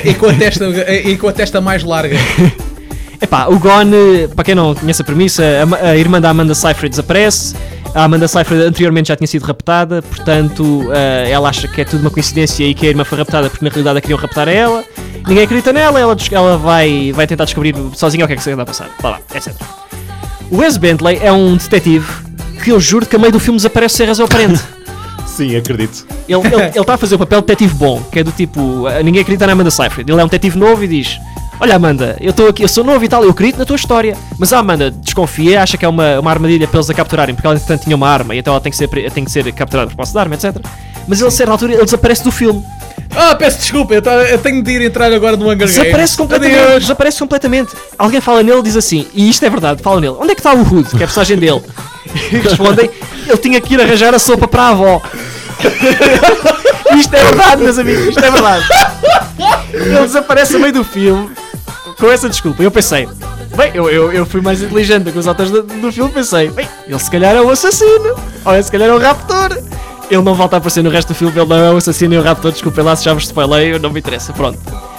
a testa mais larga. Epá, o Gone, para quem não conhece a premissa, a irmã da Amanda Seyfried desaparece. A Amanda Seyfried anteriormente já tinha sido raptada, portanto ela acha que é tudo uma coincidência e que a irmã foi raptada porque na realidade a queriam raptar a ela. Ninguém acredita nela, ela vai tentar descobrir sozinha o que é que se anda a passar. Vá lá, é certo. O Wes Bentley é um detetive que eu juro que a meio do filme desaparece sem razão aparente. Sim, acredito. Ele está a fazer o papel de detetive bom, que é do tipo, ninguém acredita na Amanda Seyfried. Ele é um detetive novo e diz: olha Amanda, eu estou aqui, eu sou novo e tal, eu acredito na tua história. Mas a Amanda desconfia, acha que é uma armadilha para eles a capturarem, porque ela entretanto tinha uma arma e então ela tem que ser capturada por posse de arma, etc. Mas ele a certa altura ele desaparece do filme. Peço desculpa, eu tenho de ir entrar agora no Hunger Games. Desaparece completamente. Alguém fala nele e diz assim, e isto é verdade, fala nele: onde é que está o Hood, que é a personagem dele? E respondem: ele tinha que ir arranjar a sopa para a avó. Isto é verdade, meus amigos, isto é verdade. Ele desaparece no meio do filme com essa desculpa. Eu pensei, bem, eu fui mais inteligente do que os atores do filme. Pensei, bem, ele se calhar é o assassino, ou ele se calhar é o raptor. Ele não volta a aparecer no resto do filme, ele não é o assassino e o raptor. Desculpem lá se já vos spoilei, não me interessa, pronto.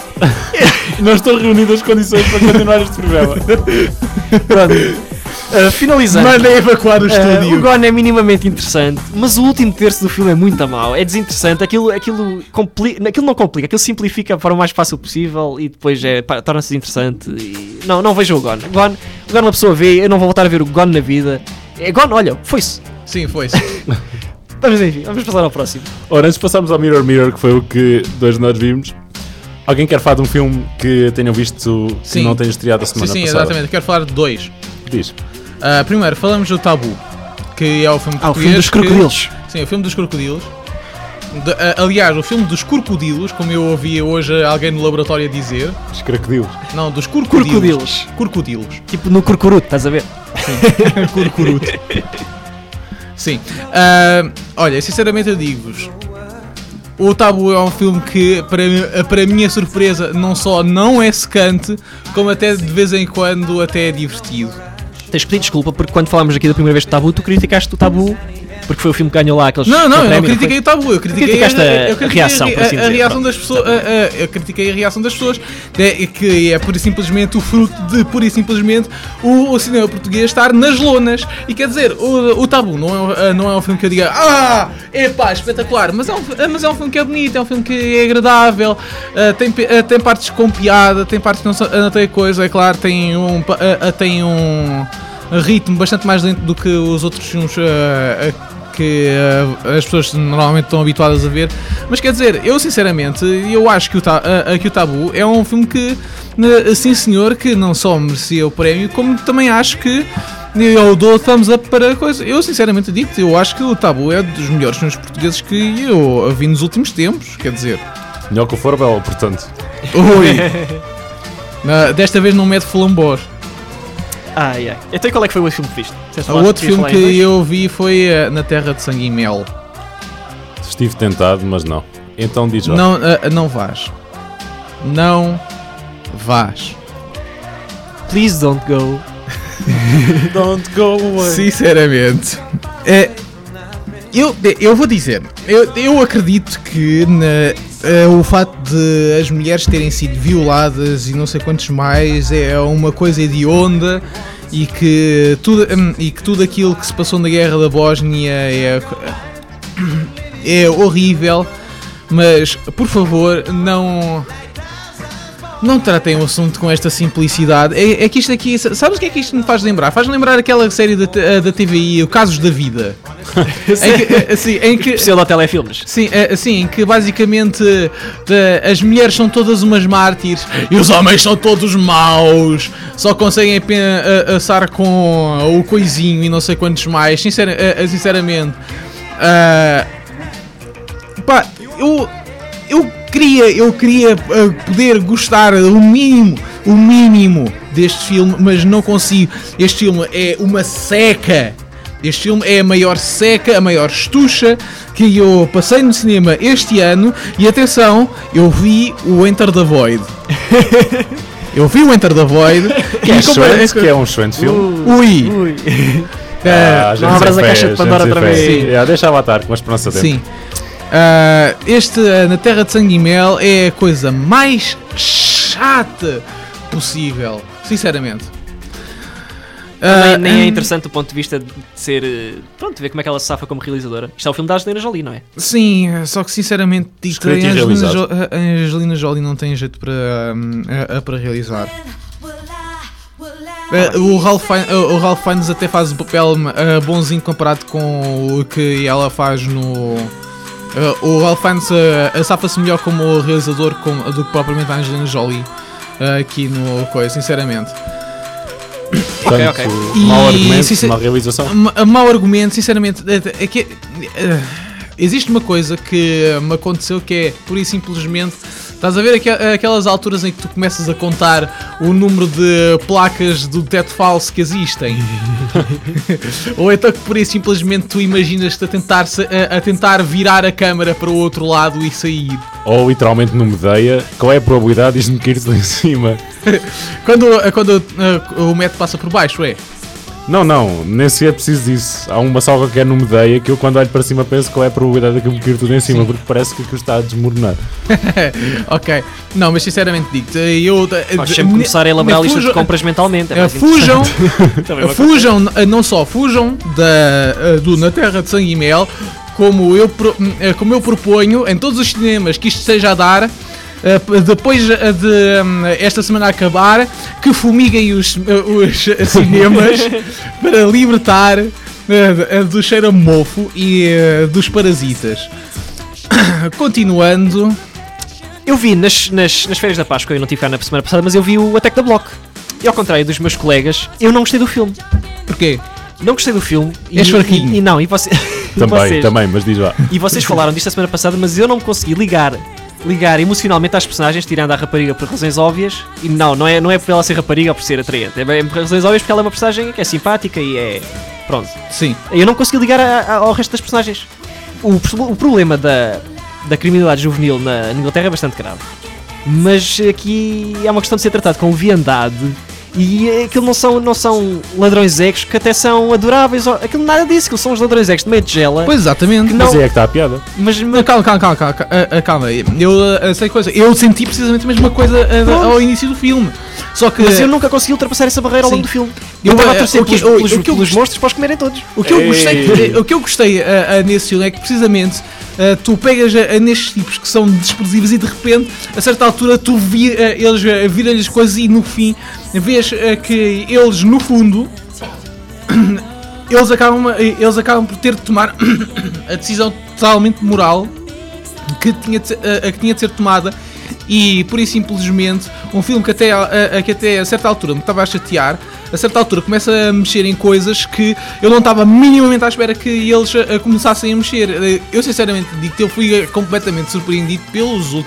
Não estão reunidas as condições para continuar este programa. Pronto. Finalizando. Mandem evacuar o estúdio. O Gone é minimamente interessante, mas o último terço do filme é muito mau, é desinteressante, aquilo não complica, aquilo simplifica para o mais fácil possível e depois torna-se desinteressante. E não vejam o Gone. O Gone uma pessoa vê, eu não vou voltar a ver o Gone na vida. É Gone, olha, foi-se. Sim, foi-se. Mas enfim, vamos passar ao próximo. Ora, antes de passarmos ao Mirror Mirror, que foi o que dois de nós vimos, alguém quer falar de um filme que tenham visto que Sim. não tenha estreado a semana Sim, passada? exatamente. Quero falar de dois. Diz. Primeiro, falamos do Tabu, que é o filme O português. filme dos crocodilos. Sim, o filme dos crocodilos. Aliás, o filme dos crocodilos, como eu ouvi hoje alguém no laboratório dizer. Os crocodilos. Não, dos crocodilos. Crocodilos. Crocodilos. Tipo no Curcuruto, estás a ver? Curcuruto. Sim. Olha, sinceramente eu digo-vos, o Tabu é um filme que, para minha surpresa, não só não é secante, como até de vez em quando até é divertido. Tens que pedir desculpa porque quando falámos aqui da primeira vez do Tabu, tu criticaste o Tabu porque foi o filme que ganhou lá aqueles. Não, eu não prémio, critiquei o Tabu, eu critiquei Criticaste a reação, por assim a dizer, reação pronto. das pessoas. Eu critiquei a reação das pessoas, que é pura e simplesmente o fruto de pura e simplesmente o cinema português estar nas lonas. E quer dizer, o Tabu não é um filme que eu diga epá, espetacular, mas é um filme que é bonito, é um filme que é agradável, tem partes com piada, tem partes que não tem coisa, é claro, tem um ritmo bastante mais lento do que os outros filmes que as pessoas normalmente estão habituadas a ver. Mas quer dizer, eu sinceramente, eu acho que o Tabu é um filme que, sim senhor, que não só merecia o prémio, como também acho que eu dou thumbs up para a coisa. Eu sinceramente digo, eu acho que o Tabu é dos melhores filmes portugueses que eu vi nos últimos tempos, quer dizer. Melhor que o Forbel, portanto. Ui! Desta vez não mete flambor. Ai. Então qual é que foi o outro filme que viste? O outro filme que eu vi foi Na Terra de Sangue e Mel. Estive tentado, mas não. Então diz lá. Não vás. Não vás. Please don't go. Don't go away. Sinceramente. Eu vou dizer. Eu acredito que o facto de as mulheres terem sido violadas e não sei quantos mais é uma coisa hedionda e que tudo aquilo que se passou na guerra da Bósnia é horrível, mas por favor não Não tratem o assunto com esta simplicidade. É que isto aqui... Sabes o que é que isto me faz lembrar? Faz lembrar aquela série da TVI, o Casos da Vida. em que Especial da Telefilmes. Sim, em que basicamente as mulheres são todas umas mártires e os homens são todos maus, só conseguem apenas assar com o coisinho e não sei quantos mais. Sinceramente, pá, eu queria poder gostar o mínimo deste filme, mas não consigo. Este filme é uma seca. Este filme é a maior seca, a maior estucha que eu passei no cinema este ano. E atenção, eu vi o Enter the Void. Que é um excelente filme. Ui. Não abras a caixa de Pandora outra vez. Deixa abatar com a esperança dentro. Sim. Este Na Terra de Sangue e Mel é a coisa mais chata possível, sinceramente. Nem é interessante do ponto de vista de ser... Pronto, ver como é que ela se safa como realizadora. Isto é o filme da Angelina Jolie, não é? Sim, só que sinceramente digo, a Angelina Jolie não tem jeito para realizar. O Ralph Fiennes até faz um papel bonzinho comparado com o que ela faz no... o Ralph Fiennes safa-se melhor como realizador do que propriamente a Angelina Jolie aqui no coisa, sinceramente. Portanto, Ok. mau argumento, má realização. Mau argumento, sinceramente. É que existe uma coisa que me aconteceu que é pura e simplesmente. Estás a ver aquelas alturas em que tu começas a contar o número de placas do teto falso que existem? Ou então que por isso simplesmente tu imaginas-te a tentar virar a câmara para o outro lado e sair? Ou literalmente no Medeia, qual é a probabilidade disto me cair lá em cima? Quando o metro passa por baixo, é? Não, nem sequer é preciso disso. Há uma salva que é no Medeia que eu quando olho para cima penso qual é a probabilidade daquilo me cair tudo em cima, porque parece que aquilo está a desmoronar. Ok. Não, mas sinceramente digo-te, Nós sempre começar a elaborar a lista de compras mentalmente. Fujam, fujam do Na Terra de Sangue e Mel, como eu proponho em todos os cinemas que isto esteja a dar. Depois de esta semana acabar, que fumiguem os cinemas para libertar do cheiro a mofo e dos parasitas. Continuando, Eu vi nas férias da Páscoa, eu não tive cá na semana passada, mas eu vi o Attack the Block. E ao contrário dos meus colegas, eu não gostei do filme. porquê? Não gostei do filme. És fraquinho. E vocês... Também, mas diz lá. E vocês falaram disto a semana passada, mas eu não me consegui ligar emocionalmente às personagens, tirando a rapariga por razões óbvias. E não é por ela ser rapariga ou por ser atraente, é por razões óbvias porque ela é uma personagem que é simpática e é... Pronto. Sim. Eu não consegui ligar ao resto das personagens. O problema da criminalidade juvenil na Inglaterra é bastante grave. Mas aqui é uma questão de ser tratado com leviandade. E aquilo não são ladrões egos que até são adoráveis. Aquilo nada disso, aquilo são os ladrões egos de meio de gela. Pois exatamente. Que não- Mas aí é que está a piada. Mas Calma aí. Eu sei coisa. Eu senti precisamente a mesma coisa ao início do filme. Só que eu nunca consegui ultrapassar essa barreira ao longo Sim. do filme. Eu- Eu estava a torcer o que- pelos o que eu pelos monstros para os comerem todos. o que eu gostei nesse filme é que precisamente tu pegas nestes tipos que são desprezíveis e de repente, a certa altura, tu eles viram-lhe as coisas e no fim vês que eles, no fundo, eles acabam por ter de tomar a decisão totalmente moral que tinha de ser tomada. E por isso simplesmente um filme que até a certa altura me estava a chatear, a certa altura começa a mexer em coisas que eu não estava minimamente à espera que eles começassem a mexer. Eu sinceramente digo que eu fui completamente surpreendido pela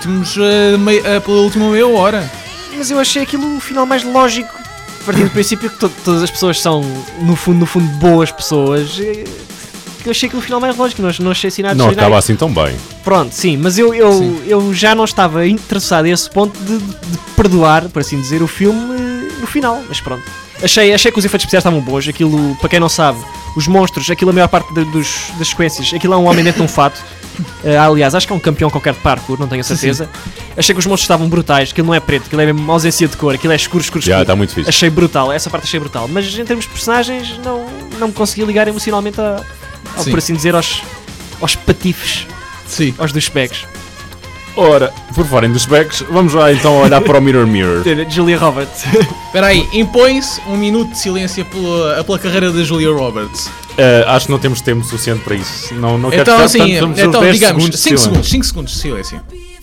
última meia hora. Mas eu achei aquilo o final mais lógico. Partindo do princípio que todas as pessoas são, no fundo, boas pessoas. Eu achei que o final mais lógico, não achei assim nada Não extraordinário. acaba assim tão bem. Pronto, sim, mas eu já não estava interessado a esse ponto de perdoar, por assim dizer, o filme no final, mas pronto. Achei que os efeitos especiais estavam bons. Aquilo, para quem não sabe, os monstros, aquilo a maior parte das sequências, aquilo é um homem dentro de um fato. Aliás, acho que é um campeão qualquer de parkour, não tenho a certeza. Sim. Achei que os monstros estavam brutais, aquilo não é preto, aquilo é mesmo ausência de cor, aquilo é escuro. Já, está muito fixe. Achei brutal, essa parte achei brutal. Mas em termos de personagens, não me consegui ligar emocionalmente Sim. por assim dizer, aos patifes, Sim. aos douchebags. Ora, por fora em dos specs, vamos lá então olhar para o Mirror Mirror. Julia Roberts. Espera aí, impõe-se um minuto de silêncio pela carreira da Julia Roberts. Acho que não temos tempo suficiente para isso. Não quero Então, ficar, assim, portanto, vamos aos 10 digamos, segundos de 5 silêncio. segundos, 5 segundos de silêncio.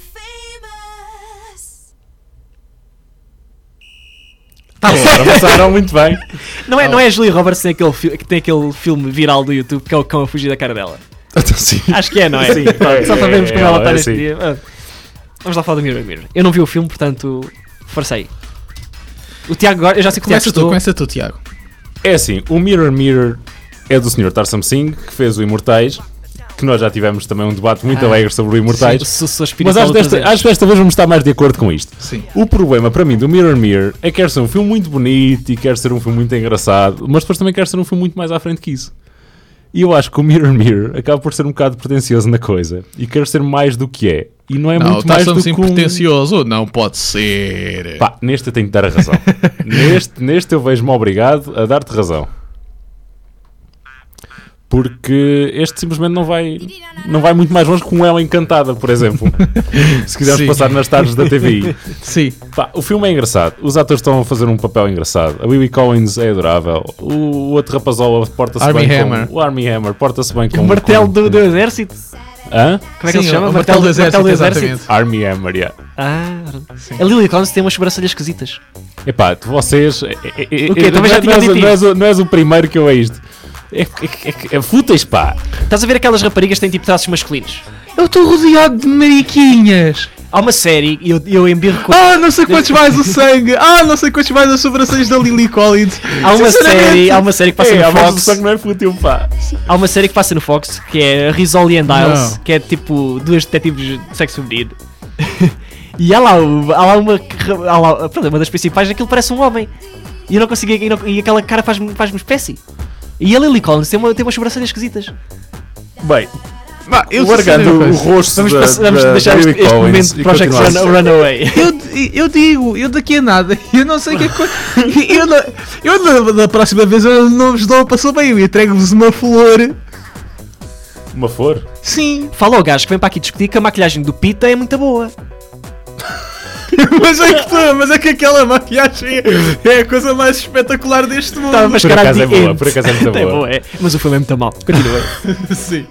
Tá bom, começaram muito bem. Não é a Julia Roberts que tem aquele filme viral do YouTube que é o cão a fugir da cara dela. Sim. Acho que é, não é? Sim, Pronto, só para vermos como ela está neste sim. dia. Vamos lá falar do Mirror Mirror. Eu não vi o filme, portanto, força aí. O Tiago agora, eu já sei que o Tiago gostou. Começa tu, Tiago. É assim, o Mirror Mirror é do Sr. Tarsem Singh, que fez o Imortais, que nós já tivemos também um debate muito alegre sobre o Imortais. Mas acho que desta vez vamos estar mais de acordo com isto. Sim. O problema para mim do Mirror Mirror é que quer ser um filme muito bonito e quer ser um filme muito engraçado, mas depois também quer ser um filme muito mais à frente que isso. E eu acho que o Mirror Mirror acaba por ser um bocado pretencioso na coisa e quer ser mais do que é. E não é muito mais do que pretencioso. Não pode ser. Pá, neste eu tenho que dar a razão. neste eu vejo-me obrigado a dar-te razão. Porque este simplesmente não vai muito mais longe que um Ela Encantada, por exemplo. Se quisermos Sim. passar nas tardes da TVI. Sim. Pá, o filme é engraçado. Os atores estão a fazer um papel engraçado. A Lily Collins é adorável. O outro rapazola porta-se Armie bem Hammer. O Armie Hammer porta-se bem com... O martelo do exército. Hã? Como é que ele se chama? O martelo do exército, exército. exatamente. Armie Hammer, yeah. A Lily Collins tem umas sobrancelhas esquisitas. Epá, vocês... O quê? Também já tinha dito não és o primeiro que eu é isto. É fúteis, pá. Estás a ver aquelas raparigas que têm tipo traços masculinos? Eu estou rodeado de mariquinhas. Há uma série, e eu embirro com... Não sei quantos mais o sangue. Não sei quantos mais as sobrancelhas da Lily Collins. Há uma série que passa no Mas o Fox. sangue não é fútil, pá. Há uma série que passa no Fox que é Rizzoli and Isles, Não. que é tipo duas detetives de sexo feminino. E há lá uma das principais, aquilo parece um homem. E eu não consigo. E aquela cara faz-me espécie. E a Lily Collins tem umas sobrancelhas esquisitas. Bem, Eu largando o rosto Vamos deixar Lily este Collins momento e Project continuar. Runaway. eu daqui a nada, eu não sei o que é que... Eu da próxima vez eu não vos dou a passar bem, eu entrego-vos uma flor. Uma flor? Sim. Fala ao gajo que vem para aqui discutir que a maquilhagem do Pita é muito boa. mas é que aquela maquiagem é a coisa mais espetacular deste mundo. Estava Por acaso é boa, por acaso é muito É boa. boa, é. Mas o filme é muito mal. Continua. Sim.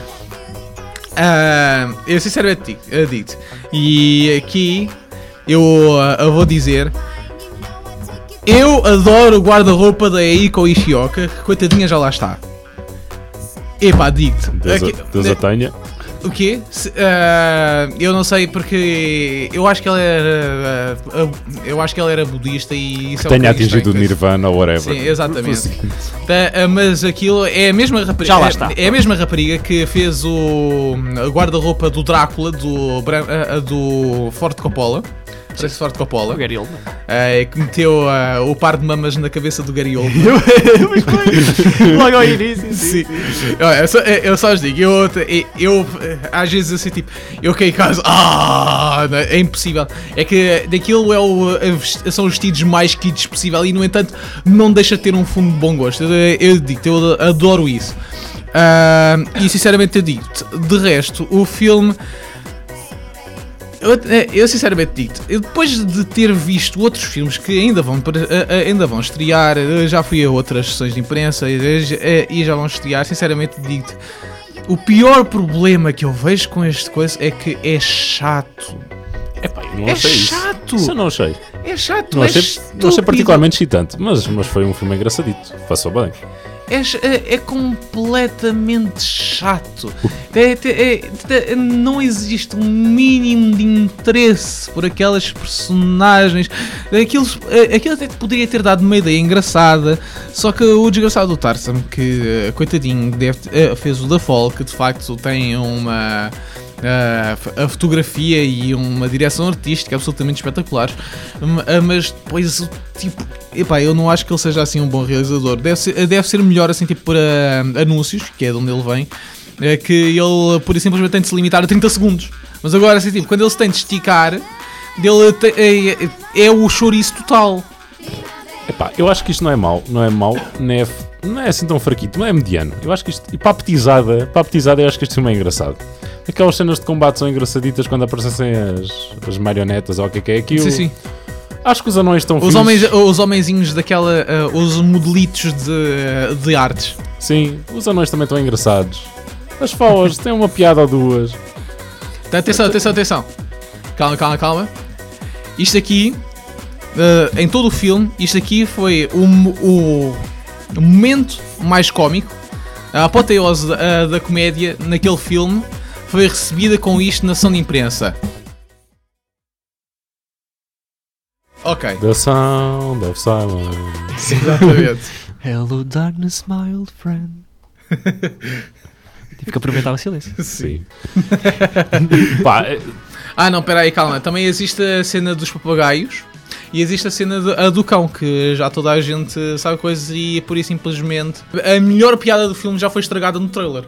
Eu sinceramente digo-te. E aqui eu vou dizer. Eu adoro o guarda-roupa da Eiko Ishioka, que coitadinha já lá está. Epá, digo-te. Deus a tenha. O quê? Eu não sei porque eu acho que ela era budista e isso Tenha é um bocadinho atingido o estranho. Nirvana ou whatever. Sim, exatamente. Mas aquilo é a mesma rapariga. Já lá está. É a mesma rapariga que fez o guarda-roupa do Drácula do Ford Coppola. Parece Ford Coppola. O Gary Oldman. Que meteu o par de mamas na cabeça do Gary Oldman. Logo ao início. Sim. Olha, eu só os digo, eu às vezes assim tipo, eu caio em casa, não, é impossível. É que daquilo são os vestidos mais kids possível e no entanto não deixa de ter um fundo de bom gosto. Eu digo-te, eu adoro isso. E sinceramente eu digo-te, de resto, o filme. Eu sinceramente digo-te, depois de ter visto outros filmes que ainda vão estrear, já fui a outras sessões de imprensa e já vão estrear, sinceramente digo-te, o pior problema que eu vejo com este coisa é que é chato. Epá, eu não É achei chato. Isso eu não achei. É chato, Não é achei, estúpido. não achei particularmente excitante, mas foi um filme engraçadito. Passou bem. É completamente chato. Não existe um mínimo de interesse por aquelas personagens. Aquilo até poderia ter dado uma ideia engraçada. Só que o desgraçado do Tarsem, que coitadinho, fez o The Fall, que de facto tem uma. A fotografia e uma direção artística absolutamente espetaculares, mas depois tipo, epá, eu não acho que ele seja assim um bom realizador. Deve ser melhor assim tipo para anúncios, que é de onde ele vem, que ele pura e simplesmente tem de se limitar a 30 segundos. Mas agora assim tipo, quando ele se tem de esticar, é o chouriço total. Epá, eu acho que isto não é mau, não é assim tão fraquito, não é mediano. Eu acho que isto, e para a petizada eu acho que este filme é engraçado. Aquelas cenas de combate são engraçaditas quando aparecem as marionetas ou o que é aquilo. Sim, sim. Acho que os anões estão Os homenzinhos daquela. Os modelitos de artes. Sim, os anões também estão engraçados. As falas têm uma piada ou duas. Atenção. Calma. Isto aqui, em todo o filme, isto aqui foi o momento mais cómico. A apoteose da comédia naquele filme foi recebida com isto na sessão de imprensa. Ok. The Sound of Silence. Exatamente. Hello darkness, my old friend. Tive que aproveitar o silêncio. Sim. Pá, Não, peraí, calma. Também existe a cena dos papagaios e existe a cena do cão, que já toda a gente sabe coisas e por isso simplesmente a melhor piada do filme já foi estragada no trailer.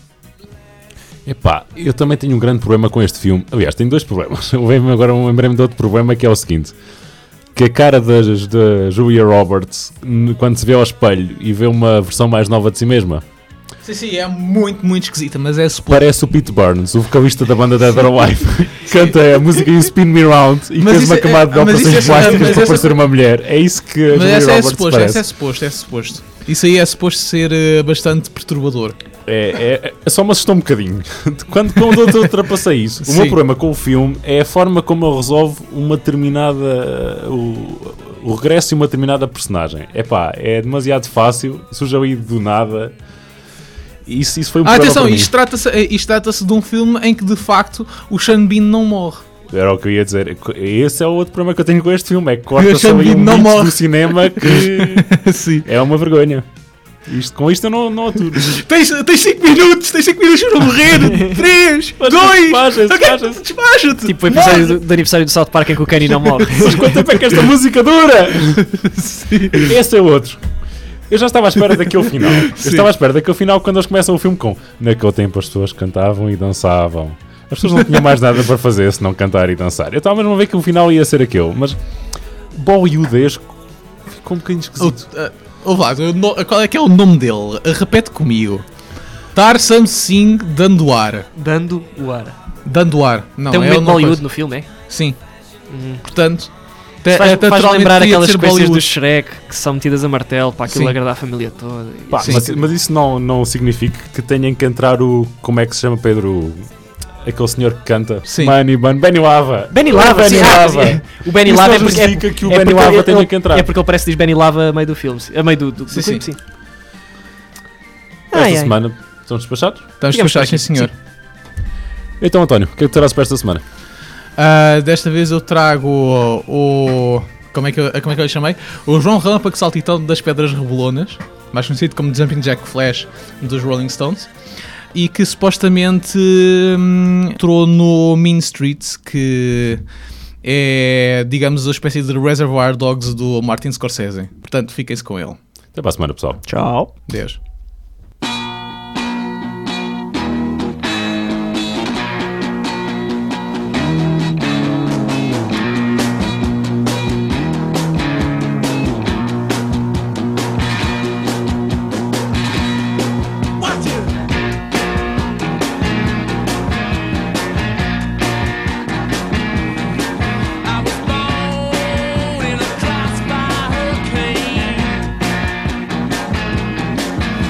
epá, eu também tenho um grande problema com este filme. Aliás, tenho dois problemas. Agora lembrei-me de outro problema, que é o seguinte: que a cara da Julia Roberts, quando se vê ao espelho e vê uma versão mais nova de si mesma, Sim, é muito esquisita, mas é suposto. parece o Pete Burns, o vocalista da banda Dead or Alive. Canta a música You Spin Me Round e Mas fez isso uma camada de mas operações isso é- plásticas mas para essa- parecer uma mulher. É isso que a Mas Julia essa é Roberts suposto, parece. é suposto. Isso aí é suposto ser bastante perturbador. Só me assustou um bocadinho. Quando eu ultrapassei isso, o meu Sim. problema com o filme é a forma como ele resolve uma determinada. O regresso de uma determinada personagem. Epá, é demasiado fácil, surge ali do nada. Isso foi um problema Atenção, para mim. isto trata-se de um filme em que de facto o Sean Bean não morre. Era o que eu ia dizer. Esse é o outro problema que eu tenho com este filme. É que O corta-se Sean ali Bean um não mito morre. do cinema que Sim. é uma vergonha. Com isto eu não aturo. Tens 5 minutos para morrer. 3, 2, Despacha-se. despacha-te. Tipo o episódio do aniversário do South Park em que o Kenny não morre. Mas quanto tempo é que esta música dura? Esse é outro. Eu já estava à espera daquele final. Eu estava à espera daquele final quando eles começam o filme com: naquele tempo as pessoas cantavam e dançavam. As pessoas não tinham mais nada para fazer senão cantar e dançar. Eu estava mesmo a ver que o final ia ser aquele, mas bollywoodesco ficou um bocadinho esquisito. Qual é que é o nome dele? Repete comigo. Tarsam Singh Danduar. Dando o ar. Danduar. Não, Tem um é momento uma Bollywood coisa. no filme, é? Sim. Portanto, Faz lembrar aquelas sequências do Bollywood. Shrek que são metidas a martelo para aquilo Sim. agradar a família toda. Pá, Sim. mas isso não significa que tenham que entrar o. Como é que se chama, Pedro? Aquele senhor que canta. Sim. Benny Lava. Benny Lava, Benny sim, Lava. sim. O Benny Isso Lava não é porque, justifica que o é Benny porque Lava ele- tenha que entrar. É porque ele parece que diz Benny Lava a meio do filme, a meio do Sim, clipe, sim. Esta semana estão despachados? Estamos Digamos fechados, que sim, senhor. Então, António, o que é que terás para esta semana? Desta vez eu trago o. Como é que eu lhe chamei? O João Rampa Saltitão das Pedras Rebolonas, mais conhecido como Jumping Jack Flash dos Rolling Stones, e que supostamente entrou no Mean Streets, que é, digamos, a espécie de Reservoir Dogs do Martin Scorsese. Portanto, fiquem-se com ele. Até para a semana, pessoal. Tchau. Deus. I was born in a crossfire hurricane.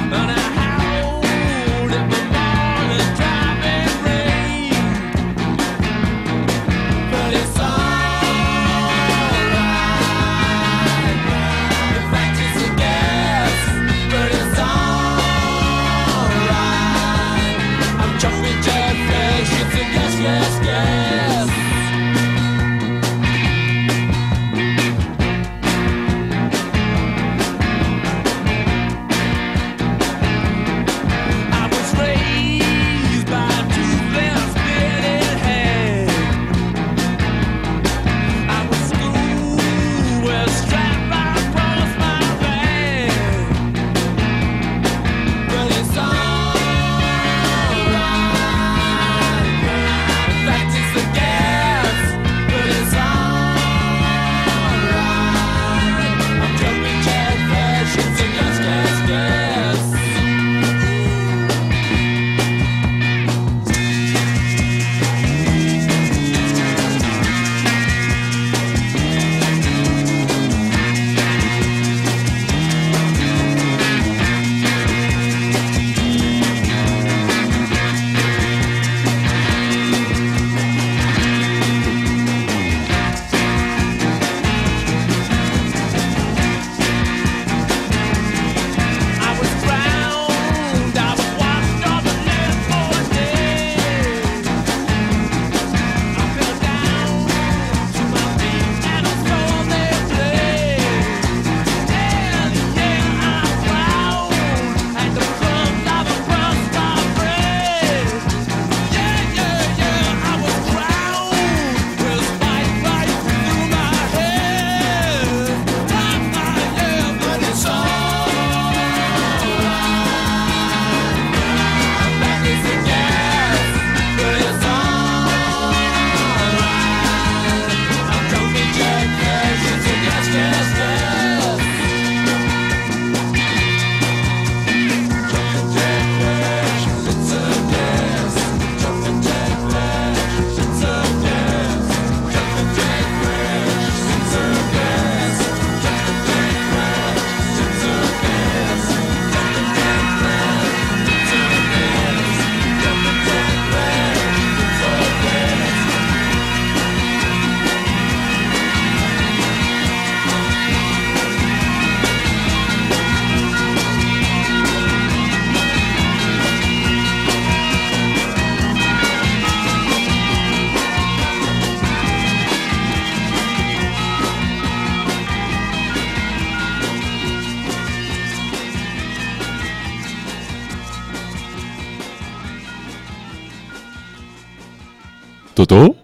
Tô.